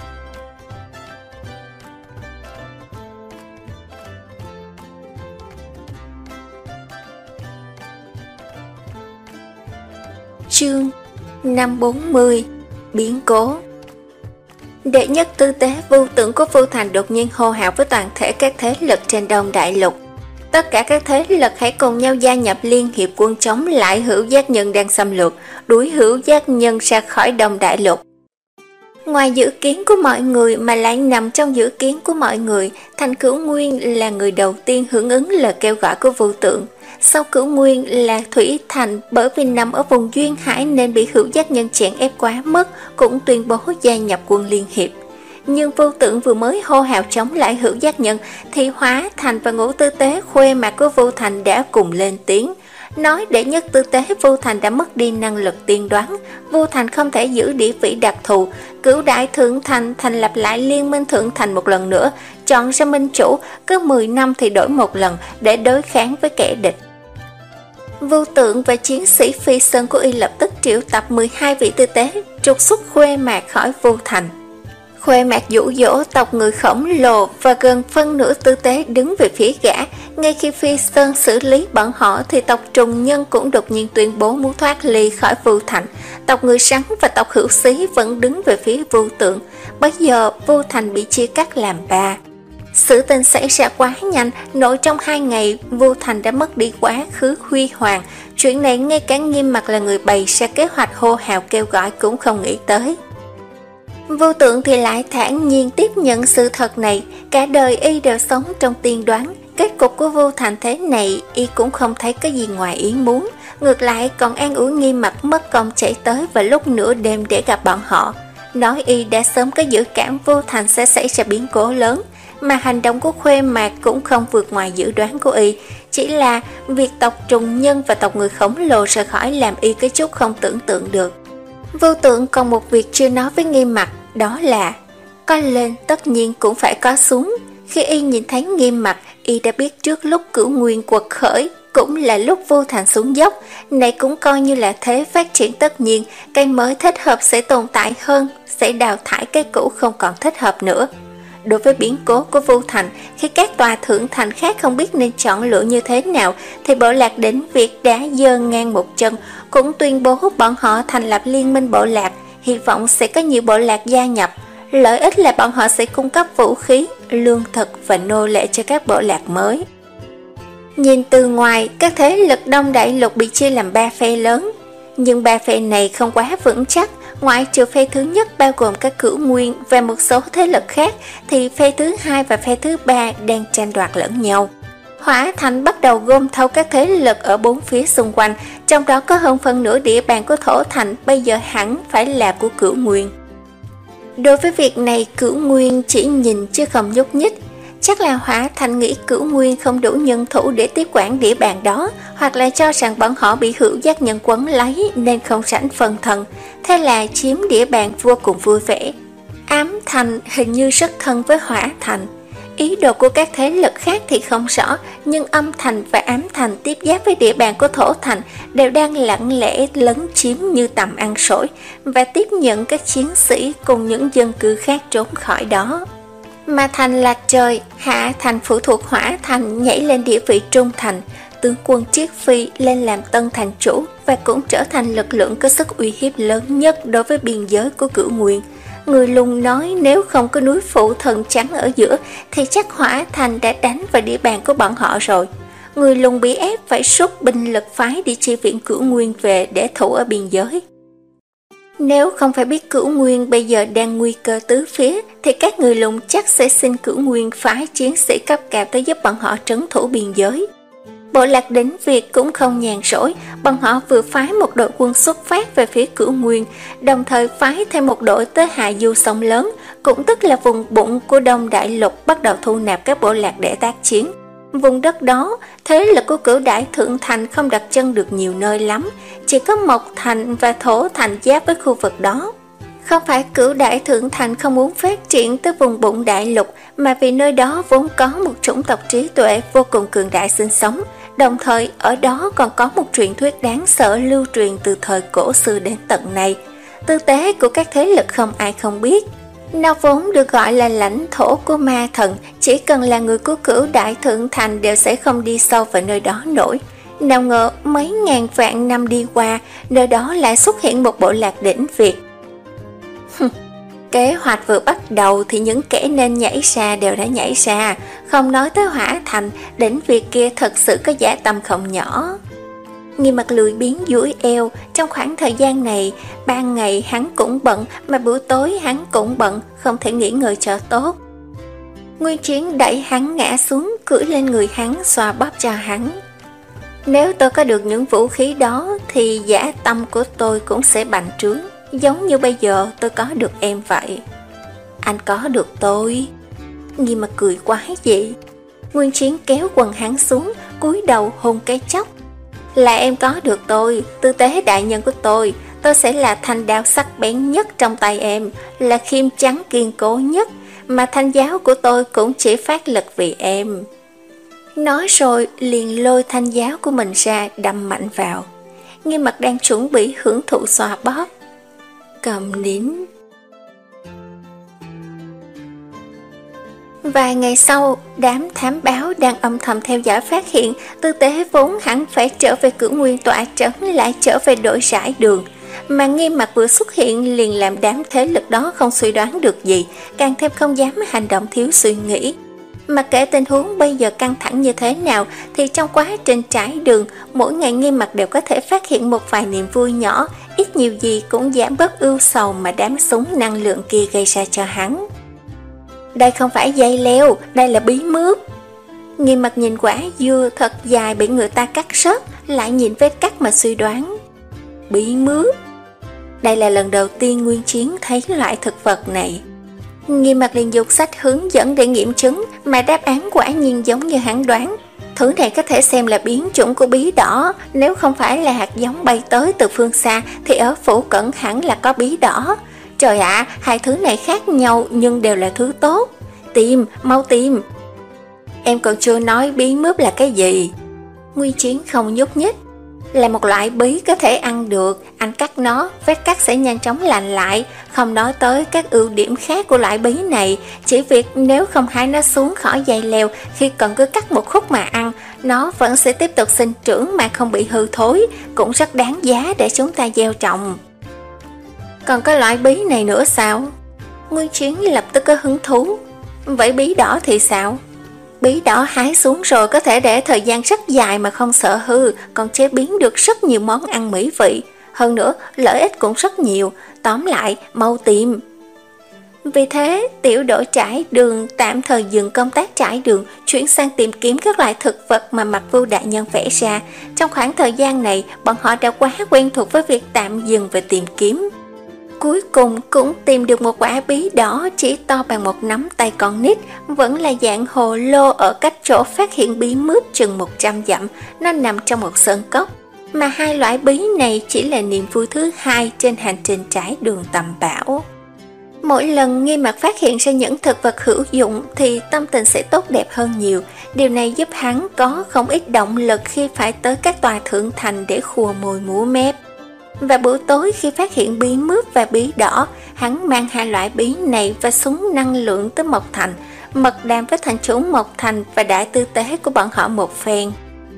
Chương năm bốn mươi. Biến cố. Đệ nhất tư tế Vu Tưởng của Vu Thành đột nhiên hô hào với toàn thể các thế lực trên Đông Đại Lục. Tất cả các thế lực hãy cùng nhau gia nhập liên hiệp quân chống lại hữu giác nhân đang xâm lược, đuổi hữu giác nhân ra khỏi Đông Đại Lục. Ngoài dự kiến của mọi người mà lại nằm trong dự kiến của mọi người, Thành Cửu Nguyên là người đầu tiên hưởng ứng lời kêu gọi của Vu Tưởng. Sau Cửu Nguyên là Thủy Thành, bởi vì nằm ở vùng duyên hải nên bị hữu giác nhân chèn ép quá mức, cũng tuyên bố gia nhập quân liên hiệp. Nhưng Vu Tưởng vừa mới hô hào chống lại hữu giác nhân thì Hóa Thành và Ngũ Tư Tế Khuê Mạc của Vu Thành đã cùng lên tiếng, nói đệ nhất tư tế Vu Thành đã mất đi năng lực tiên đoán, Vu Thành không thể giữ địa vị đặc thù. Cửu Đại Thượng Thành thành lập lại liên minh Thượng Thành một lần nữa, chọn ra minh chủ, cứ mười năm thì đổi một lần để đối kháng với kẻ địch. Vu Tưởng và chiến sĩ Phi Sơn của y lập tức triệu tập mười hai vị tư tế, trục xuất Khuê Mạc khỏi Vu Thành. Khuê Mạc dụ dỗ tộc người khổng lồ và gần phân nửa tư tế đứng về phía gã. Ngay khi Phi Sơn xử lý bọn họ thì tộc Trùng Nhân cũng đột nhiên tuyên bố muốn thoát ly khỏi Vu Thành. Tộc người Sắn và tộc Hữu Xí vẫn đứng về phía Vu Tưởng. Bây giờ Vu Thành bị chia cắt làm ba. Sự tình xảy ra quá nhanh, nội trong hai ngày Vu Thành đã mất đi quá khứ huy hoàng. Chuyện này ngay cả Nghiêm Mặc là người bày ra kế hoạch hô hào kêu gọi cũng không nghĩ tới. Vu Tưởng thì lại thản nhiên tiếp nhận sự thật này. Cả đời y đều sống trong tiên đoán, kết cục của Vu Thành thế này y cũng không thấy có gì ngoài ý muốn. Ngược lại còn an ủi Nghiêm Mặc mất công chạy tới vào lúc nửa đêm để gặp bọn họ, nói y đã sớm có dự cảm Vu Thành sẽ xảy ra biến cố lớn. Mà hành động của Khuê Mạc cũng không vượt ngoài dự đoán của y, chỉ là việc tộc Trùng Nhân và tộc người khổng lồ rời khỏi làm y cái chút không tưởng tượng được. Vô Tượng còn một việc chưa nói với Nghiêm Mặc, đó là có lên tất nhiên cũng phải có xuống. Khi y nhìn thấy Nghiêm Mặc, y đã biết trước lúc Cửu Nguyên quật khởi cũng là lúc Vô Thành xuống dốc, này cũng coi như là thế phát triển tất nhiên, cái mới thích hợp sẽ tồn tại hơn, sẽ đào thải cái cũ không còn thích hợp nữa. Đối với biến cố của Vu Thành, khi các tòa thượng thành khác không biết nên chọn lựa như thế nào, thì Bộ Lạc Đỉnh Việt đã giơ ngang một chân, cũng tuyên bố bọn họ thành lập liên minh bộ lạc, hy vọng sẽ có nhiều bộ lạc gia nhập. Lợi ích là bọn họ sẽ cung cấp vũ khí, lương thực và nô lệ cho các bộ lạc mới. Nhìn từ ngoài, các thế lực Đông Đại Lục bị chia làm ba phe lớn, nhưng ba phe này không quá vững chắc. Ngoại trừ phe thứ nhất bao gồm các Cửu Nguyên và một số thế lực khác, thì phe thứ hai và phe thứ ba đang tranh đoạt lẫn nhau. Hỏa Thành bắt đầu gom thâu các thế lực ở bốn phía xung quanh, trong đó có hơn phân nửa địa bàn của Thổ Thành bây giờ hẳn phải là của Cửu Nguyên. Đối với việc này, Cửu Nguyên chỉ nhìn chứ không nhúc nhích. Chắc là Hỏa Thành nghĩ Cửu Nguyên không đủ nhân thủ để tiếp quản địa bàn đó, hoặc là cho rằng bọn họ bị hữu giác nhân quấn lấy nên không sẵn phân thân, thế là chiếm địa bàn vô cùng vui vẻ. Ám Thành hình như rất thân với Hỏa Thành. Ý đồ của các thế lực khác thì không rõ, nhưng Âm Thành và Ám Thành tiếp giáp với địa bàn của Thổ Thành đều đang lặng lẽ lấn chiếm như tầm ăn sổi và tiếp nhận các chiến sĩ cùng những dân cư khác trốn khỏi đó. Mà Thành là trời, Hạ Thành phụ thuộc Hỏa Thành nhảy lên địa vị trung thành, tướng quân Triết Phi lên làm tân thành chủ và cũng trở thành lực lượng có sức uy hiếp lớn nhất đối với biên giới của Cửu Nguyên. Người lùng nói nếu không có núi Phụ Thần Trắng ở giữa thì chắc Hỏa Thành đã đánh vào địa bàn của bọn họ rồi. người Lùng bị ép phải rút binh lực phái đi chi viện Cửu Nguyên về để thủ ở biên giới. Nếu không phải biết Cửu Nguyên bây giờ đang nguy cơ tứ phía, thì các người Lùng chắc sẽ xin Cửu Nguyên phái chiến sĩ cấp cao tới giúp bọn họ trấn thủ biên giới. Bộ lạc Đỉnh Việt cũng không nhàn rỗi, bọn họ vừa phái một đội quân xuất phát về phía Cửu Nguyên, đồng thời phái thêm một đội tới hạ du sông lớn, cũng tức là vùng bụng của Đông Đại Lục, bắt đầu thu nạp các bộ lạc để tác chiến. Vùng đất đó, thế lực của Cửu Đại Thượng Thành không đặt chân được nhiều nơi lắm, chỉ có Mộc Thành và Thổ Thành giáp với khu vực đó. Không phải Cửu Đại Thượng Thành không muốn phát triển tới vùng bụng đại lục, mà vì nơi đó vốn có một chủng tộc trí tuệ vô cùng cường đại sinh sống, đồng thời ở đó còn có một truyền thuyết đáng sợ lưu truyền từ thời cổ xưa đến tận nay. Tư tế của các thế lực không ai không biết. Nó vốn được gọi là lãnh thổ của ma thần, chỉ cần là người của Cửu Đại Thượng Thành đều sẽ không đi sâu vào nơi đó nổi. Nào ngờ mấy ngàn vạn năm đi qua, nơi đó lại xuất hiện một bộ lạc Đỉnh Việt. Kế hoạch vừa bắt đầu thì những kẻ nên nhảy ra đều đã nhảy ra, không nói tới Hỏa Thành, Đỉnh Việt kia thật sự có dã tâm không nhỏ. Nghiêm Mặt lười biếng duỗi eo, trong khoảng thời gian này, ban ngày hắn cũng bận, mà buổi tối hắn cũng bận, không thể nghỉ ngơi cho tốt. Nguyên Chiến đẩy hắn ngã xuống, cưỡi lên người hắn, xoa bóp cho hắn. Nếu tôi có được những vũ khí đó, thì dã tâm của tôi cũng sẽ bành trướng, giống như bây giờ tôi có được em vậy. Anh có được tôi. Nghiêm Mặt cười quái dị. Nguyên Chiến kéo quần hắn xuống, cúi đầu hôn cái chốc. Là em có được tôi, tư tế đại nhân của tôi, tôi sẽ là thanh đao sắc bén nhất trong tay em, là khiêm trắng kiên cố nhất, mà thanh giáo của tôi cũng chỉ phát lực vì em. Nói rồi liền lôi thanh giáo của mình ra đâm mạnh vào. Nghiêm Mặt đang chuẩn bị hưởng thụ xoa bóp. Cầm nín. Vài ngày sau, đám thám báo đang âm thầm theo dõi phát hiện tư tế vốn hẳn phải trở về Cửu Nguyên tọa trấn lại trở về đổi rải đường. Mà Nghiêm Mặt vừa xuất hiện liền làm đám thế lực đó không suy đoán được gì, càng thêm không dám hành động thiếu suy nghĩ. Mà kể tình huống bây giờ căng thẳng như thế nào thì trong quá trình trải đường, mỗi ngày Nghiêm Mặt đều có thể phát hiện một vài niềm vui nhỏ, ít nhiều gì cũng giảm bớt ưu sầu mà đám súng năng lượng kia gây ra cho hắn. Đây không phải dây leo, đây là bí mướp. Nghiêm Mặt nhìn quả dưa thật dài bị người ta cắt rớt, lại nhìn vết cắt mà suy đoán. Bí mướp. Đây là lần đầu tiên Nguyên Chiến thấy loại thực vật này. Nghiêm Mặt liền dục sách hướng dẫn để nghiệm chứng, mà đáp án quả nhiên giống như hắn đoán. Thứ này có thể xem là biến chủng của bí đỏ, nếu không phải là hạt giống bay tới từ phương xa thì ở phủ cận hẳn là có bí đỏ. Trời ạ, à, hai thứ này khác nhau nhưng đều là thứ tốt. Tìm, mau tìm. Em còn chưa nói bí mướp là cái gì. Nguyên Chiến không nhúc nhích. Là một loại bí có thể ăn được, anh cắt nó, vết cắt sẽ nhanh chóng lành lại. Không nói tới các ưu điểm khác của loại bí này, chỉ việc nếu không hái nó xuống khỏi dây leo, khi cần cứ cắt một khúc mà ăn, nó vẫn sẽ tiếp tục sinh trưởng mà không bị hư thối, cũng rất đáng giá để chúng ta gieo trồng. Còn có loại bí này nữa sao? Nguyên Chiến lập tức có hứng thú. Vậy bí đỏ thì sao? Bí đỏ hái xuống rồi có thể để thời gian rất dài mà không sợ hư, còn chế biến được rất nhiều món ăn mỹ vị. Hơn nữa, lợi ích cũng rất nhiều. Tóm lại, mau tìm. Vì thế, tiểu đội trải đường tạm thời dừng công tác trải đường, chuyển sang tìm kiếm các loại thực vật mà Mặc Vưu đại nhân vẽ ra. Trong khoảng thời gian này, bọn họ đã quá quen thuộc với việc tạm dừng và tìm kiếm. Cuối cùng cũng tìm được một quả bí đỏ chỉ to bằng một nắm tay con nít, vẫn là dạng hồ lô ở cách chỗ phát hiện bí mướp chừng một trăm dặm, nó nằm trong một sơn cốc. Mà hai loại bí này chỉ là niềm vui thứ hai trên hành trình trải đường tầm bão. Mỗi lần Nghiêm Mặt phát hiện ra những thực vật hữu dụng thì tâm tình sẽ tốt đẹp hơn nhiều. Điều này giúp hắn có không ít động lực khi phải tới các tòa thượng thành để khua môi múa mép. Và buổi tối khi phát hiện bí mướp và bí đỏ, hắn mang hai loại bí này và súng năng lượng tới Mộc Thành, mật đàm với thành chủ Mộc Thành và đại tư tế của bọn họ một phen.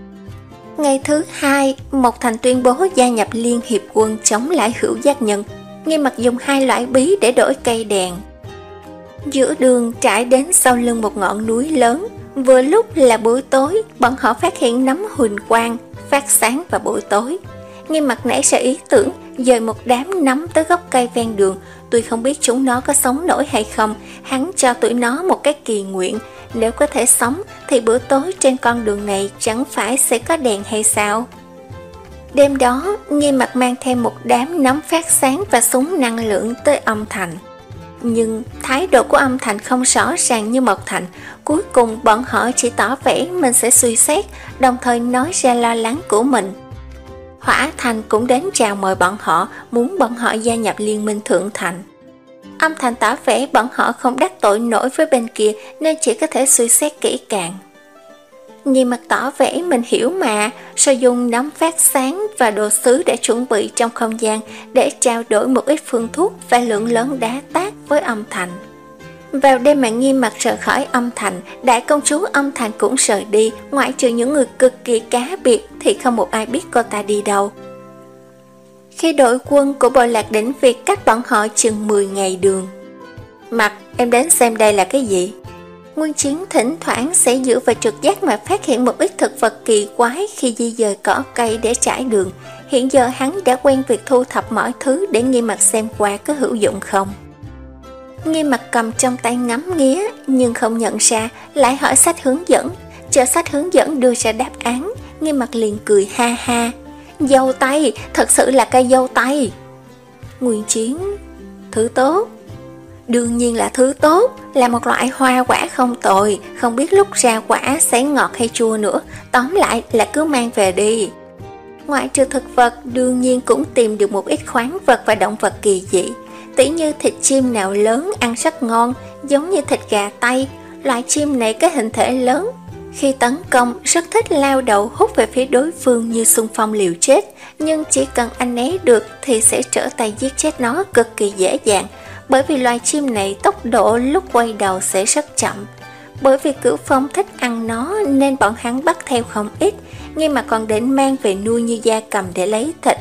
Ngày thứ hai, Mộc Thành tuyên bố gia nhập Liên Hiệp Quân chống lại Hữu Giác Nhân. Nghiêm Mặt dùng hai loại bí để đổi cây đèn. Giữa đường trải đến sau lưng một ngọn núi lớn, Vừa lúc là buổi tối, bọn họ phát hiện nấm huỳnh quang phát sáng vào buổi tối. Nghiêm Mặt nảy ra ý tưởng dời một đám nấm tới gốc cây ven đường. Tuy không biết chúng nó có sống nổi hay không, hắn cho tụi nó một cái kỳ nguyện, nếu có thể sống thì bữa tối trên con đường này chẳng phải sẽ có đèn hay sao. Đêm đó, Nghiêm Mặt mang thêm một đám nấm phát sáng và súng năng lượng tới Âm Thành. Nhưng thái độ của Âm Thành không rõ ràng như Mộc Thành. Cuối cùng bọn họ chỉ tỏ vẻ mình sẽ suy xét, đồng thời nói ra lo lắng của mình. Hỏa Thành cũng đến chào mời bọn họ, muốn bọn họ gia nhập liên minh Thượng Thành. Âm Thành tỏ vẻ bọn họ không đắc tội nổi với bên kia nên chỉ có thể suy xét kỹ càng. Nghiêm Mặt tỏ vẻ mình hiểu mà, rồi dùng nấm phát sáng và đồ sứ để chuẩn bị trong không gian để trao đổi một ít phương thuốc và lượng lớn đá tát với Âm Thành. Vào đêm mà Nghiêm Mặt rời khỏi Âm Thành, đại công chúa Âm Thành cũng rời đi, ngoại trừ những người cực kỳ cá biệt thì không một ai biết cô ta đi đâu. Khi đội quân của Bộ Lạc Đỉnh Việt cách bọn họ chừng mười ngày đường. Mặt, em đến xem đây là cái gì? Nguyên Chiến thỉnh thoảng sẽ dựa vào trực giác mà phát hiện một ít thực vật kỳ quái khi di dời cỏ cây để trải đường. Hiện giờ hắn đã quen việc thu thập mọi thứ để Nghiêm Mặt xem qua có hữu dụng không. Nghiêm Mặt cầm trong tay ngắm nghía nhưng không nhận ra, lại hỏi sách hướng dẫn. Chờ sách hướng dẫn đưa ra đáp án, Nghiêm Mặt liền cười ha ha. Dâu tây, thật sự là cây dâu tây. Nguyên Chiến, thứ tốt. Đương nhiên là thứ tốt, là một loại hoa quả không tồi, không biết lúc ra quả sẽ ngọt hay chua nữa, tóm lại là cứ mang về đi. Ngoại trừ thực vật, đương nhiên cũng tìm được một ít khoáng vật và động vật kỳ dị, tỉ như thịt chim nào lớn ăn rất ngon, giống như thịt gà Tây. Loại chim này có hình thể lớn, khi tấn công rất thích lao đầu hút về phía đối phương như xung phong liều chết, nhưng chỉ cần anh né được thì sẽ trở tay giết chết nó cực kỳ dễ dàng. Bởi vì loài chim này tốc độ lúc quay đầu sẽ rất chậm. Bởi vì Cửu Phong thích ăn nó nên bọn hắn bắt theo không ít, nhưng mà còn định mang về nuôi như gia cầm để lấy thịt.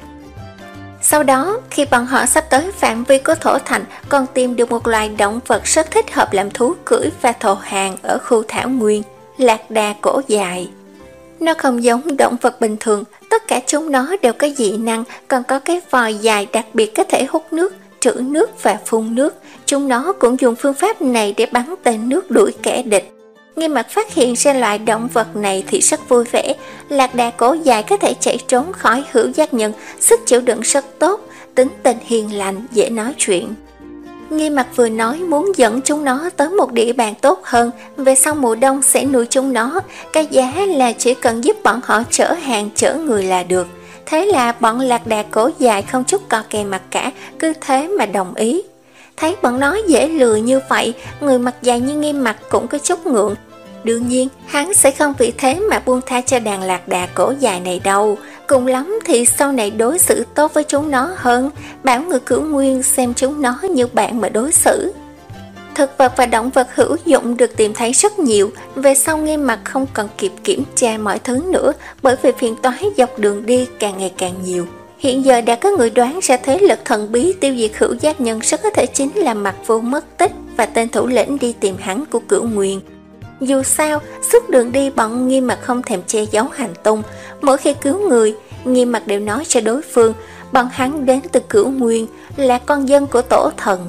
Sau đó, khi bọn họ sắp tới phạm vi của Thổ Thành, còn tìm được một loài động vật rất thích hợp làm thú cưỡi và thổ hàng ở khu thảo nguyên, lạc đà cổ dài. Nó không giống động vật bình thường, tất cả chúng nó đều có dị năng, còn có cái vòi dài đặc biệt có thể hút nước, trữ nước và phun nước. Chúng nó cũng dùng phương pháp này để bắn tên nước đuổi kẻ địch. Nghiêm Mặt phát hiện ra loại động vật này thì rất vui vẻ. Lạc đà cổ dài có thể chạy trốn khỏi hữu giác nhân, sức chịu đựng rất tốt, tính tình hiền lành, dễ nói chuyện. Nghiêm Mặt vừa nói muốn dẫn chúng nó tới một địa bàn tốt hơn, về sau mùa đông sẽ nuôi chúng nó, cái giá là chỉ cần giúp bọn họ chở hàng chở người là được. Thế là bọn lạc đà cổ dài không chút co kè mặt cả, cứ thế mà đồng ý. Thấy bọn nó dễ lừa như vậy, người mặt dài như Nghiêm Mặt cũng có chút ngượng. Đương nhiên, hắn sẽ không vì thế mà buông tha cho đàn lạc đà cổ dài này đâu. Cùng lắm thì sau này đối xử tốt với chúng nó hơn, bảo người Cửu Nguyên xem chúng nó như bạn mà đối xử. Thực vật và động vật hữu dụng được tìm thấy rất nhiều, về sau Nghiêm Mặt không cần kịp kiểm tra mọi thứ nữa, bởi vì phiền toái dọc đường đi càng ngày càng nhiều. Hiện giờ đã có người đoán ra thế lực thần bí tiêu diệt hữu giác nhân rất có thể chính là Mặc Vô mất tích và tên thủ lĩnh đi tìm hắn của Cửu Nguyên. Dù sao, suốt đường đi bọn Nghiêm Mặt không thèm che giấu hành tung, mỗi khi cứu người, Nghiêm Mặt đều nói cho đối phương bọn hắn đến từ Cửu Nguyên, là con dân của tổ thần.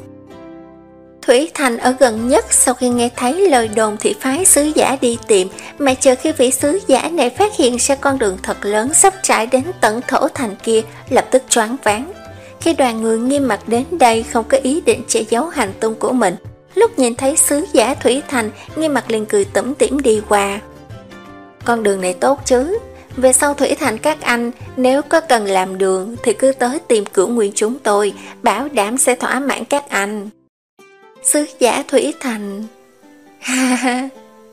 Thủy Thành ở gần nhất sau khi nghe thấy lời đồn thì phái sứ giả đi tìm, mà chờ khi vị sứ giả này phát hiện ra con đường thật lớn sắp trải đến tận Thổ Thành kia, lập tức choáng váng. Khi đoàn người Nghiêm Mặt đến đây không có ý định che giấu hành tung của mình, lúc nhìn thấy sứ giả Thủy Thành, Nghiêm Mặt liền cười tủm tỉm đi qua. Con đường này tốt chứ, về sau Thủy Thành các anh nếu có cần làm đường thì cứ tới tìm Cửu Nguyên chúng tôi, bảo đảm sẽ thỏa mãn các anh. Sứ giả Thủy Thành, ha ha,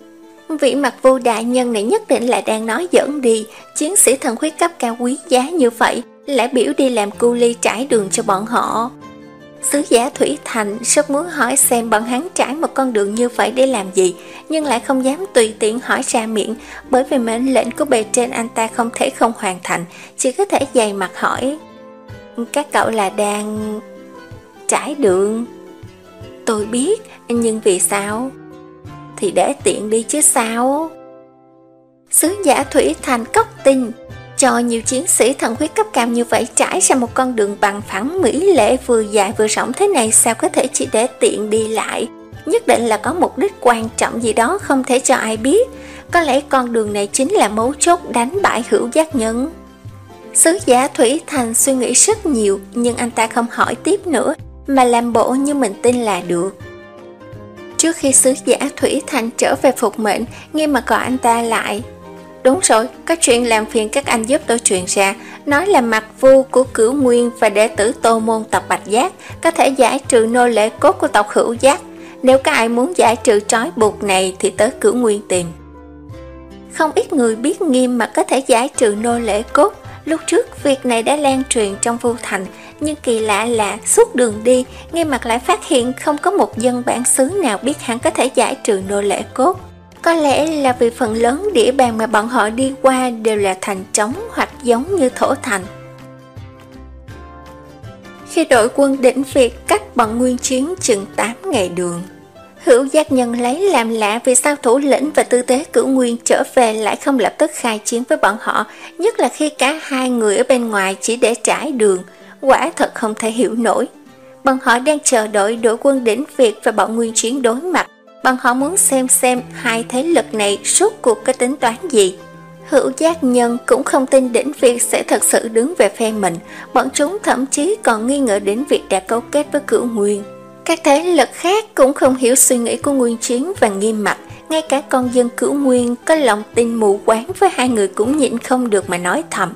vị Mặc Vô đại nhân này nhất định là đang nói giỡn đi. Chiến sĩ thần huyết cấp cao quý giá như vậy lại biểu đi làm cu ly trải đường cho bọn họ. Sứ giả Thủy Thành rất muốn hỏi xem bọn hắn trải một con đường như vậy để làm gì, nhưng lại không dám tùy tiện hỏi ra miệng, bởi vì mệnh lệnh của bề trên anh ta không thể không hoàn thành, chỉ có thể dày mặt hỏi. Các cậu là đang trải đường? Tôi biết, nhưng vì sao? thì để tiện đi chứ sao. Sứ giả Thủy Thành cóc tin, cho nhiều chiến sĩ thần huyết cấp cao như vậy trải ra một con đường bằng phẳng mỹ lệ vừa dài vừa rộng thế này sao có thể chỉ để tiện đi lại, nhất định là có mục đích quan trọng gì đó không thể cho ai biết. Có lẽ con đường này chính là mấu chốt đánh bại Hữu Giác Nhân. Sứ giả Thủy Thành suy nghĩ rất nhiều, nhưng anh ta không hỏi tiếp nữa, mà làm bộ như mình tin là được. Trước khi sứ giả Thủy Thành trở về phục mệnh, Nghiêm mà gọi anh ta lại. Đúng rồi, có chuyện làm phiền các anh giúp tôi truyền ra, nói là mặt vu của Cửu Nguyên và đệ tử Tô Môn tộc Bạch Giác có thể giải trừ nô lệ cốt của tộc Hữu Giác. Nếu có ai muốn giải trừ trói buộc này thì tới Cửu Nguyên tìm. Không ít người biết Nghiêm mà có thể giải trừ nô lệ cốt. Lúc trước việc này đã lan truyền trong Vu Thành, nhưng kỳ lạ là suốt đường đi, Nghiêm Mặc lại phát hiện không có một dân bản xứ nào biết hắn có thể giải trừ nô lệ cốt. Có lẽ là vì phần lớn địa bàn mà bọn họ đi qua đều là thành trống hoặc giống như thổ thành. Khi đội quân đỉnh Việt cách bọn Nguyên Chiến chừng tám ngày đường, Hữu Giác Nhân lấy làm lạ vì sao thủ lĩnh và tư tế Cửu Nguyên trở về lại không lập tức khai chiến với bọn họ, nhất là khi cả hai người ở bên ngoài chỉ để trải đường, quả thật không thể hiểu nổi. Bọn họ đang chờ đợi đội quân đỉnh Việt và bọn Nguyên Chiến đối mặt, bọn họ muốn xem xem hai thế lực này rốt cuộc có tính toán gì. Hữu Giác Nhân cũng không tin đỉnh Việt sẽ thật sự đứng về phe mình, bọn chúng thậm chí còn nghi ngờ đỉnh Việt đã cấu kết với Cửu Nguyên. Các thế lực khác cũng không hiểu suy nghĩ của Nguyên Chiến và Nghiêm Mặc, ngay cả con dân Cửu Nguyên có lòng tin mù quáng với hai người cũng nhịn không được mà nói thầm.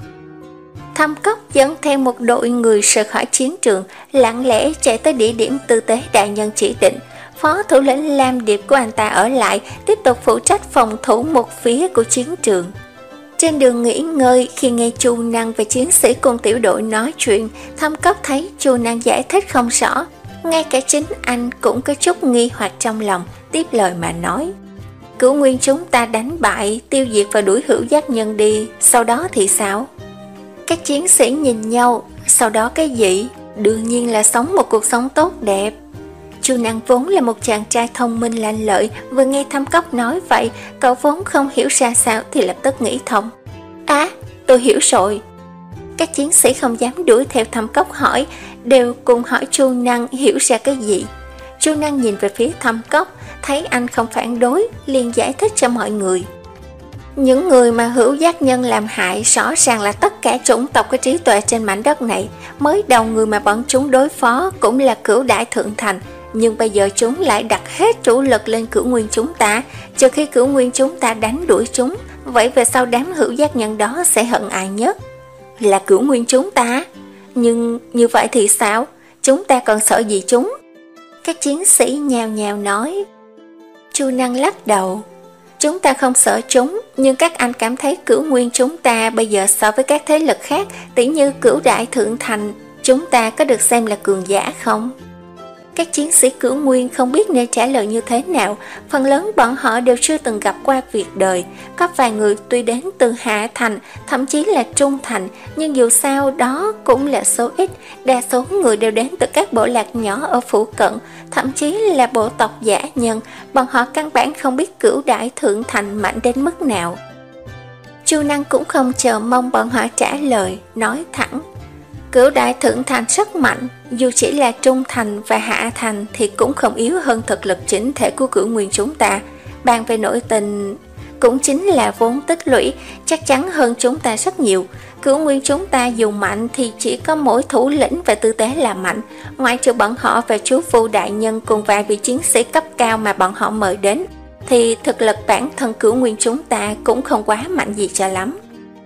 Thâm Cốc dẫn theo một đội người rời khỏi chiến trường, lặng lẽ chạy tới địa điểm tư tế đại nhân chỉ định. Phó thủ lĩnh Lam Điệp của anh ta ở lại, tiếp tục phụ trách phòng thủ một phía của chiến trường. Trên đường nghỉ ngơi, khi nghe Chu Năng và chiến sĩ cùng tiểu đội nói chuyện, Thâm Cốc thấy Chu Năng giải thích không rõ. Ngay cả chính anh cũng có chút nghi hoặc trong lòng, tiếp lời mà nói. Cửu Nguyên chúng ta đánh bại, tiêu diệt và đuổi Hữu Giác Nhân đi, sau đó thì sao? Các chiến sĩ nhìn nhau, sau đó cái gì? Đương nhiên là sống một cuộc sống tốt đẹp. Chu Năng vốn là một chàng trai thông minh lanh lợi, vừa nghe Thâm Cốc nói vậy, cậu vốn không hiểu ra sao thì lập tức nghĩ thông. Á, à, tôi hiểu rồi. Các chiến sĩ không dám đuổi theo Thâm Cốc hỏi, đều cùng hỏi Chu Năng hiểu ra cái gì. Chu Năng nhìn về phía Thâm Cốc, thấy anh không phản đối, liền giải thích cho mọi người. Những người mà Hữu Giác Nhân làm hại rõ ràng là tất cả chủng tộc có trí tuệ trên mảnh đất này. Mới đầu người mà bọn chúng đối phó cũng là Cửu Đại Thượng Thành, nhưng bây giờ chúng lại đặt hết chủ lực lên Cửu Nguyên chúng ta. Trừ khi Cửu Nguyên chúng ta đánh đuổi chúng, vậy về sau đám Hữu Giác Nhân đó sẽ hận ai nhất? Là Cửu Nguyên chúng ta. Nhưng như vậy thì sao? Chúng ta còn sợ gì chúng? Các chiến sĩ nhào nhào nói. Chu Năng lắc đầu. Chúng ta không sợ chúng, nhưng các anh cảm thấy Cửu Nguyên chúng ta bây giờ so với các thế lực khác, tỉ như Cửu Đại Thượng Thành, chúng ta có được xem là cường giả không? Các chiến sĩ Cửu Nguyên không biết nên trả lời như thế nào, phần lớn bọn họ đều chưa từng gặp qua việc đời. Có vài người tuy đến từ Hạ Thành, thậm chí là Trung Thành, nhưng dù sao đó cũng là số ít. Đa số người đều đến từ các bộ lạc nhỏ ở phụ cận, thậm chí là bộ tộc giả nhân. Bọn họ căn bản không biết Cửu Đại Thượng Thành mạnh đến mức nào. Chu Năng cũng không chờ mong bọn họ trả lời, nói thẳng. Cửu Đại Thượng Thành rất mạnh, dù chỉ là Trung Thành và Hạ Thành thì cũng không yếu hơn thực lực chính thể của Cửu Nguyên chúng ta. Bàn về nội tình, cũng chính là vốn tích lũy, chắc chắn hơn chúng ta rất nhiều. Cửu Nguyên chúng ta dù mạnh thì chỉ có mỗi thủ lĩnh và tư tế là mạnh, ngoại trừ bọn họ và chú Vu đại nhân cùng vài vị chiến sĩ cấp cao mà bọn họ mời đến, thì thực lực bản thân Cửu Nguyên chúng ta cũng không quá mạnh gì cho lắm.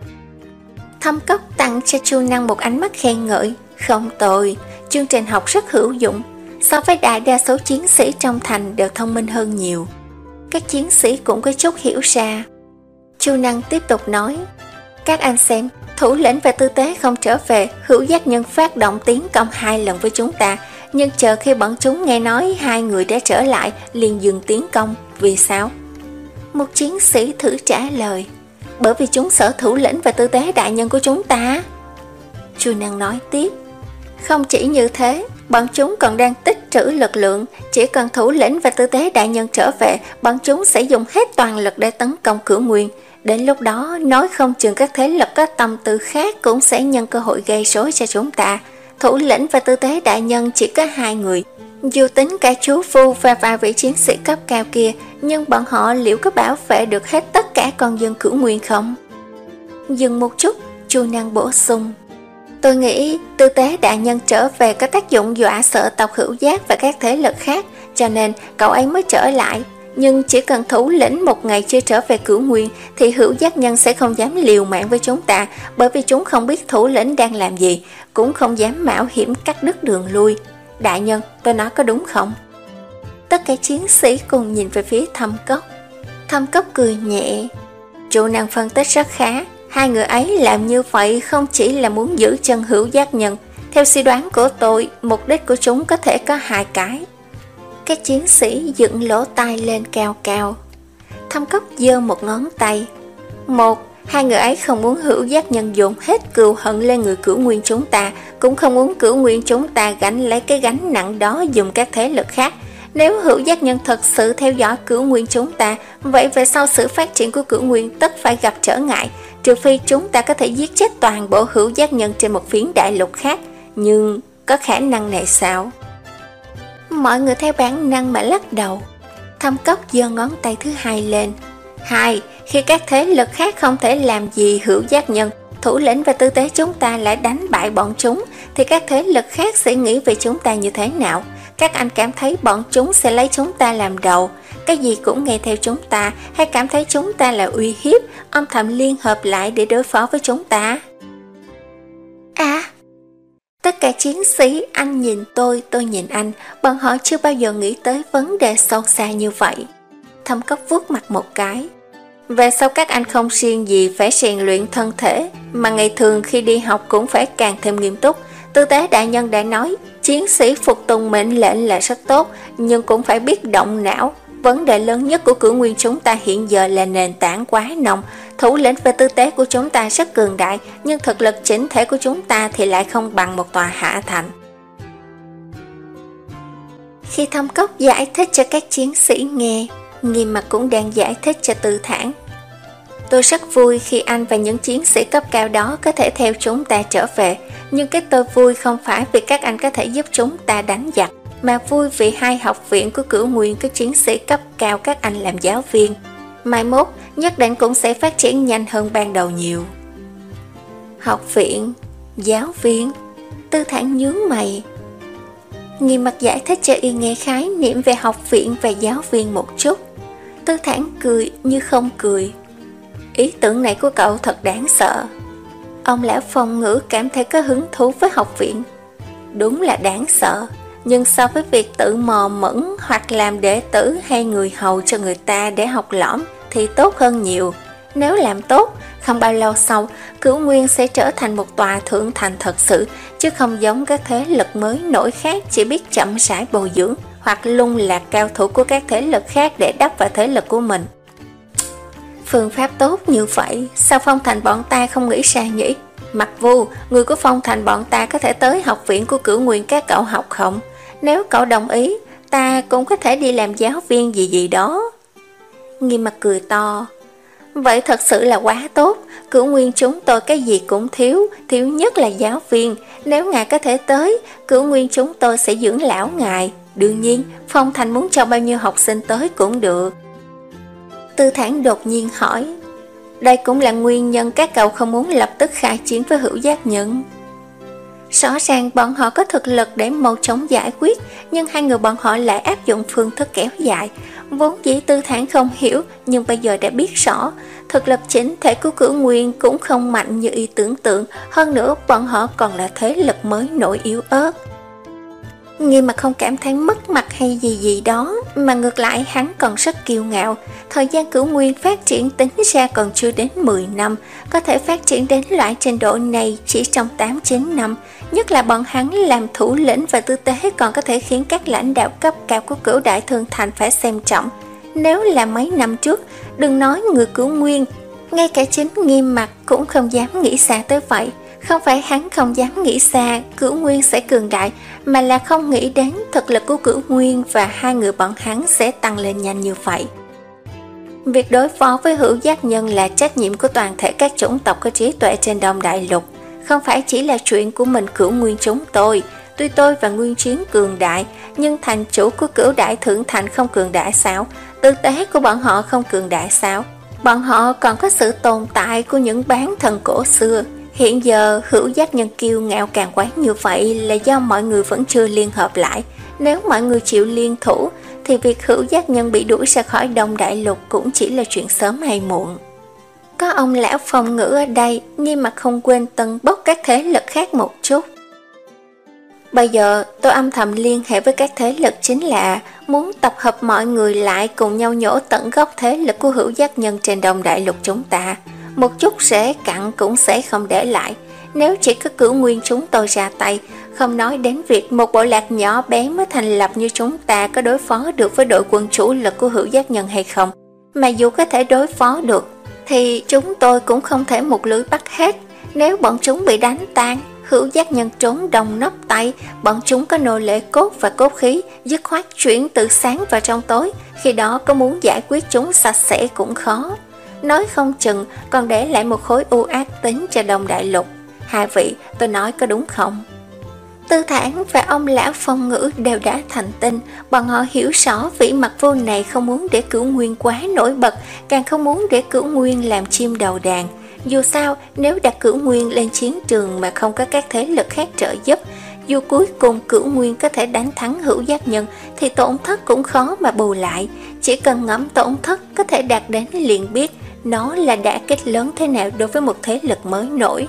Thâm Cốc tặng cho Chu Năng một ánh mắt khen ngợi. Không tồi, chương trình học rất hữu dụng, so với đại đa số chiến sĩ trong thành đều thông minh hơn nhiều. Các chiến sĩ cũng có chút hiểu ra. Chu Năng tiếp tục nói. Các anh xem, thủ lĩnh và tư tế không trở về, Hữu Giác Nhân phát động tiến công hai lần với chúng ta, nhưng chờ khi bọn chúng nghe nói hai người đã trở lại, liền dừng tiến công. Vì sao? Một chiến sĩ thử trả lời. Bởi vì chúng sợ thủ lĩnh và tư tế đại nhân của chúng ta. Chu Năng nói tiếp. Không chỉ như thế, bọn chúng còn đang tích tích trữ lực lượng, chỉ cần thủ lĩnh và tư tế đại nhân trở về, bọn chúng sẽ dùng hết toàn lực để tấn công Cửu Nguyên. Đến lúc đó, nói không chừng các thế lực có tâm tư khác cũng sẽ nhân cơ hội gây rối cho chúng ta. Thủ lĩnh và tư tế đại nhân chỉ có hai người. Dù tính cả chú Phu và vài vị chiến sĩ cấp cao kia, nhưng bọn họ liệu có bảo vệ được hết tất cả con dân Cửu Nguyên không? Dừng một chút, Chu Năng bổ sung. Tôi nghĩ tư tế đại nhân trở về có tác dụng dọa sợ tộc Hữu Giác và các thế lực khác, cho nên cậu ấy mới trở lại. Nhưng chỉ cần thủ lĩnh một ngày chưa trở về Cửu Nguyên thì Hữu Giác nhân sẽ không dám liều mạng với chúng ta, bởi vì chúng không biết thủ lĩnh đang làm gì, cũng không dám mạo hiểm cắt đứt đường lui. Đại nhân, tôi nói có đúng không? Tất cả chiến sĩ cùng nhìn về phía Thâm Cốc. Thâm Cốc cười nhẹ. Chu Năng phân tích rất khá. Hai người ấy làm như vậy không chỉ là muốn giữ chân Hữu Giác nhân. Theo suy đoán của tôi, mục đích của chúng có thể có hai cái. Các chiến sĩ dựng lỗ tai lên cao cao. Thâm Cốc giơ một ngón tay. Một, hai người ấy không muốn Hữu Giác nhân dồn hết cừu hận lên người Cửu Nguyên chúng ta, cũng không muốn Cửu Nguyên chúng ta gánh lấy cái gánh nặng đó dùng các thế lực khác. Nếu Hữu Giác nhân thật sự theo dõi Cửu Nguyên chúng ta, vậy về sau sự phát triển của Cửu Nguyên tất phải gặp trở ngại, trừ phi chúng ta có thể giết chết toàn bộ Hữu Giác nhân trên một phiến đại lục khác. Nhưng có khả năng này sao? Mọi người theo bản năng mà lắc đầu. Thâm Cốc giơ ngón tay thứ hai lên. Hai, khi các thế lực khác không thể làm gì Hữu Giác nhân, thủ lĩnh và tư tế chúng ta lại đánh bại bọn chúng, thì các thế lực khác sẽ nghĩ về chúng ta như thế nào? Các anh cảm thấy bọn chúng sẽ lấy chúng ta làm đầu, cái gì cũng nghe theo chúng ta, hay cảm thấy chúng ta là uy hiếp, âm thầm liên hợp lại để đối phó với chúng ta? À, tất cả chiến sĩ, anh nhìn tôi, tôi nhìn anh, bọn họ chưa bao giờ nghĩ tới vấn đề sâu xa như vậy. Thâm Cốc vuốt mặt một cái. Về sau các anh không riêng gì phải rèn luyện thân thể, mà ngày thường khi đi học cũng phải càng thêm nghiêm túc. Tư tế đại nhân đã nói, chiến sĩ phục tùng mệnh lệnh là rất tốt, nhưng cũng phải biết động não. Vấn đề lớn nhất của Cửu Nguyên chúng ta hiện giờ là nền tảng quá nông. Thủ lĩnh và tư tế của chúng ta rất cường đại, nhưng thực lực chỉnh thể của chúng ta thì lại không bằng một tòa hạ thành. Khi Thâm Cốc giải thích cho các chiến sĩ nghe, Nghiêm Mặt cũng đang giải thích cho Tư Thản. Tôi rất vui khi anh và những chiến sĩ cấp cao đó có thể theo chúng ta trở về, nhưng cái tôi vui không phải vì các anh có thể giúp chúng ta đánh giặc, mà vui vì hai học viện của Cửu Nguyên có chiến sĩ cấp cao các anh làm giáo viên. Mai mốt nhất định cũng sẽ phát triển nhanh hơn ban đầu nhiều. Học viện, giáo viên, Tư Thản nhướng mày. Nghiêm Mặt giải thích cho y nghe khái niệm về học viện và giáo viên một chút. Tư Thản cười như không cười. Ý tưởng này của cậu thật đáng sợ. Ông lão Phong Ngữ cảm thấy có hứng thú với học viện. Đúng là đáng sợ, nhưng so với việc tự mò mẫm hoặc làm đệ tử hay người hầu cho người ta để học lõm thì tốt hơn nhiều. Nếu làm tốt, không bao lâu sau, Cửu Nguyên sẽ trở thành một tòa thượng thành thật sự, chứ không giống các thế lực mới nổi khác chỉ biết chậm rãi bồi dưỡng hoặc lung lạc cao thủ của các thế lực khác để đắp vào thế lực của mình. Phương pháp tốt như vậy, sao Phong Thành bọn ta không nghĩ ra nhỉ? Mặc Vu, người của Phong Thành bọn ta có thể tới học viện của Cửu Nguyên các cậu học không? Nếu cậu đồng ý, ta cũng có thể đi làm giáo viên gì gì đó. Nghiêm Mặt cười to. Vậy thật sự là quá tốt. Cửu Nguyên chúng tôi cái gì cũng thiếu, thiếu nhất là giáo viên. Nếu ngài có thể tới, Cửu Nguyên chúng tôi sẽ dưỡng lão ngài. Đương nhiên, Phong Thành muốn cho bao nhiêu học sinh tới cũng được. Tư Thản đột nhiên hỏi. Đây cũng là nguyên nhân các cậu không muốn lập tức khai chiến với Hữu Giác nhân. Rõ ràng bọn họ có thực lực để mau chóng giải quyết, nhưng hai người bọn họ lại áp dụng phương thức kéo dài. Vốn dĩ Tư Thản không hiểu, nhưng bây giờ đã biết rõ. Thực lực chính thể của Cửu Nguyên cũng không mạnh như y tưởng tượng, hơn nữa bọn họ còn là thế lực mới nổi yếu ớt. Nghiêm Mặt không cảm thấy mất mặt hay gì gì đó, mà ngược lại hắn còn rất kiêu ngạo. Thời gian Cửu Nguyên phát triển tính ra còn chưa đến mười năm, có thể phát triển đến loại trình độ này chỉ trong tám chín năm. Nhất là bọn hắn làm thủ lĩnh và tư tế còn có thể khiến các lãnh đạo cấp cao của Cửu Đại Thương Thành phải xem trọng. Nếu là mấy năm trước, đừng nói người Cửu Nguyên, ngay cả chính Nghiêm Mặt cũng không dám nghĩ xa tới vậy. Không phải hắn không dám nghĩ xa Cửu Nguyên sẽ cường đại, mà là không nghĩ đến thực lực của Cửu Nguyên và hai người bọn hắn sẽ tăng lên nhanh như vậy. Việc đối phó với hữu giác nhân là trách nhiệm của toàn thể các chủng tộc có trí tuệ trên Đông Đại Lục, không phải chỉ là chuyện của mình Cửu Nguyên chúng tôi. Tuy tôi và Nguyên Chiến cường đại, nhưng thành chủ của Cửu Đại Thượng Thành không cường đại sao? Tư tế của bọn họ không cường đại sao? Bọn họ còn có sự tồn tại của những bán thần cổ xưa. Hiện giờ hữu giác nhân kiêu ngạo càng quán như vậy là do mọi người vẫn chưa liên hợp lại. Nếu mọi người chịu liên thủ thì việc hữu giác nhân bị đuổi ra khỏi Đông Đại Lục cũng chỉ là chuyện sớm hay muộn. Có ông lão phòng ngữ ở đây, nhưng mà không quên tấn bốc các thế lực khác một chút. Bây giờ tôi âm thầm liên hệ với các thế lực, chính là muốn tập hợp mọi người lại cùng nhau nhổ tận gốc thế lực của hữu giác nhân trên Đông Đại Lục chúng ta. Một chút rễ cặn cũng sẽ không để lại. Nếu chỉ có Cửu Nguyên chúng tôi ra tay, không nói đến việc một bộ lạc nhỏ bé mới thành lập như chúng ta có đối phó được với đội quân chủ lực của hữu giác nhân hay không, mà dù có thể đối phó được thì chúng tôi cũng không thể một lưới bắt hết. Nếu bọn chúng bị đánh tan, hữu giác nhân trốn đông nấp tay, bọn chúng có nô lệ cốt và cốt khí, dứt khoát chuyển từ sáng vào trong tối, khi đó có muốn giải quyết chúng sạch sẽ cũng khó. Nói không chừng còn để lại một khối u ác tính cho Đông Đại Lục. Hai vị, tôi nói có đúng không? Tư Thản và ông lão phong ngữ đều đã thành tinh, bọn họ hiểu rõ vĩ mặt vô này không muốn để Cửu Nguyên quá nổi bật, càng không muốn để Cửu Nguyên làm chim đầu đàn. Dù sao, nếu đặt Cửu Nguyên lên chiến trường mà không có các thế lực khác trợ giúp, dù cuối cùng Cửu Nguyên có thể đánh thắng hữu giác nhân thì tổn thất cũng khó mà bù lại. Chỉ cần ngẫm tổn thất có thể đạt đến liền biết nó là đả kích lớn thế nào đối với một thế lực mới nổi.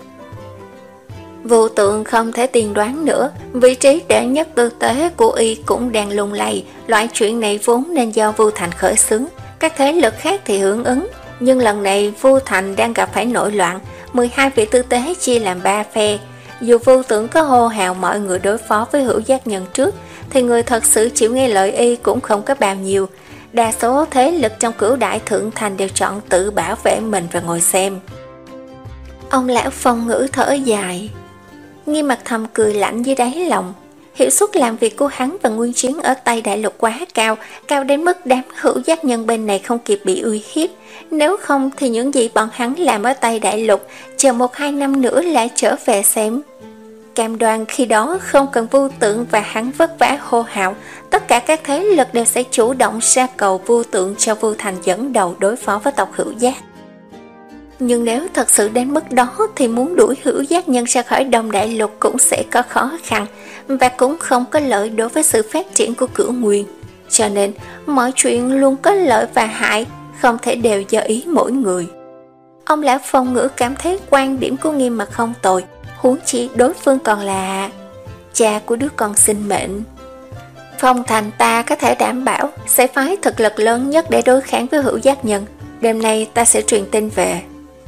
Vô Tượng không thể tiên đoán nữa, vị trí đệ nhất tư tế của y cũng đang lung lay. Loại chuyện này vốn nên do Vu Thành khởi xướng, các thế lực khác thì hưởng ứng. Nhưng lần này Vu Thành đang gặp phải nổi loạn, mười hai vị tư tế chia làm ba phe. Dù Vô Tượng có hô hào mọi người đối phó với hữu giác nhân trước, thì người thật sự chịu nghe lời y cũng không có bao nhiêu. Đa số thế lực trong Cửu Đại Thượng Thành đều chọn tự bảo vệ mình và ngồi xem. Ông lão phong ngữ thở dài, Nghiêm Mặt thầm cười lạnh dưới đáy lòng. Hiệu suất làm việc của hắn và Nguyên Chiến ở Tây Đại Lục quá cao, cao đến mức đám hữu giác nhân bên này không kịp bị uy hiếp. Nếu không thì những gì bọn hắn làm ở Tây Đại Lục, chờ một hai năm nữa lại trở về xem. Cam đoan khi đó không cần Vô Tượng và hắn vất vả hô hào, tất cả các thế lực đều sẽ chủ động ra cầu Vô Tượng cho Vu Thành dẫn đầu đối phó với tộc hữu giác. Nhưng nếu thật sự đến mức đó thì muốn đuổi hữu giác nhân ra khỏi Đông Đại Lục cũng sẽ có khó khăn, và cũng không có lợi đối với sự phát triển của Cửu Nguyên. Cho nên mọi chuyện luôn có lợi và hại, không thể đều do ý mỗi người. Ông lão phong ngữ cảm thấy quan điểm của Nghiêm Mặt không tồi, huống chi đối phương còn là cha của đứa con sinh mệnh. Phong Thành ta có thể đảm bảo sẽ phái thực lực lớn nhất để đối kháng với hữu giác nhân. Đêm nay ta sẽ truyền tin về.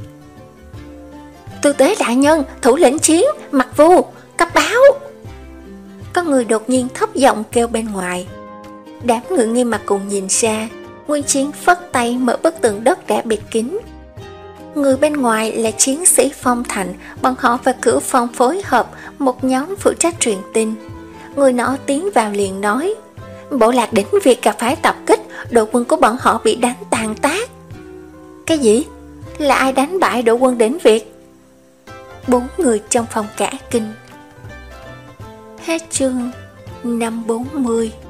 Tư tế đại nhân, thủ lĩnh chiến, Mặt Vu, cấp báo. Có người đột nhiên thấp giọng kêu bên ngoài. Đám người Nghiêm Mặt cùng nhìn ra, Nguyên Chiến phất tay mở bức tường đất đã bịt kín. Người bên ngoài là chiến sĩ Phong Thành, bọn họ và Cửu Phong phối hợp, một nhóm phụ trách truyền tin. Người nọ tiến vào liền nói, bộ lạc Đỉnh Việt gặp phải tập kích, đội quân của bọn họ bị đánh tàn tác. Cái gì? Là ai đánh bại đội quân Đỉnh Việt? Bốn người trong phòng cả kinh. Hết chương năm bốn mươi.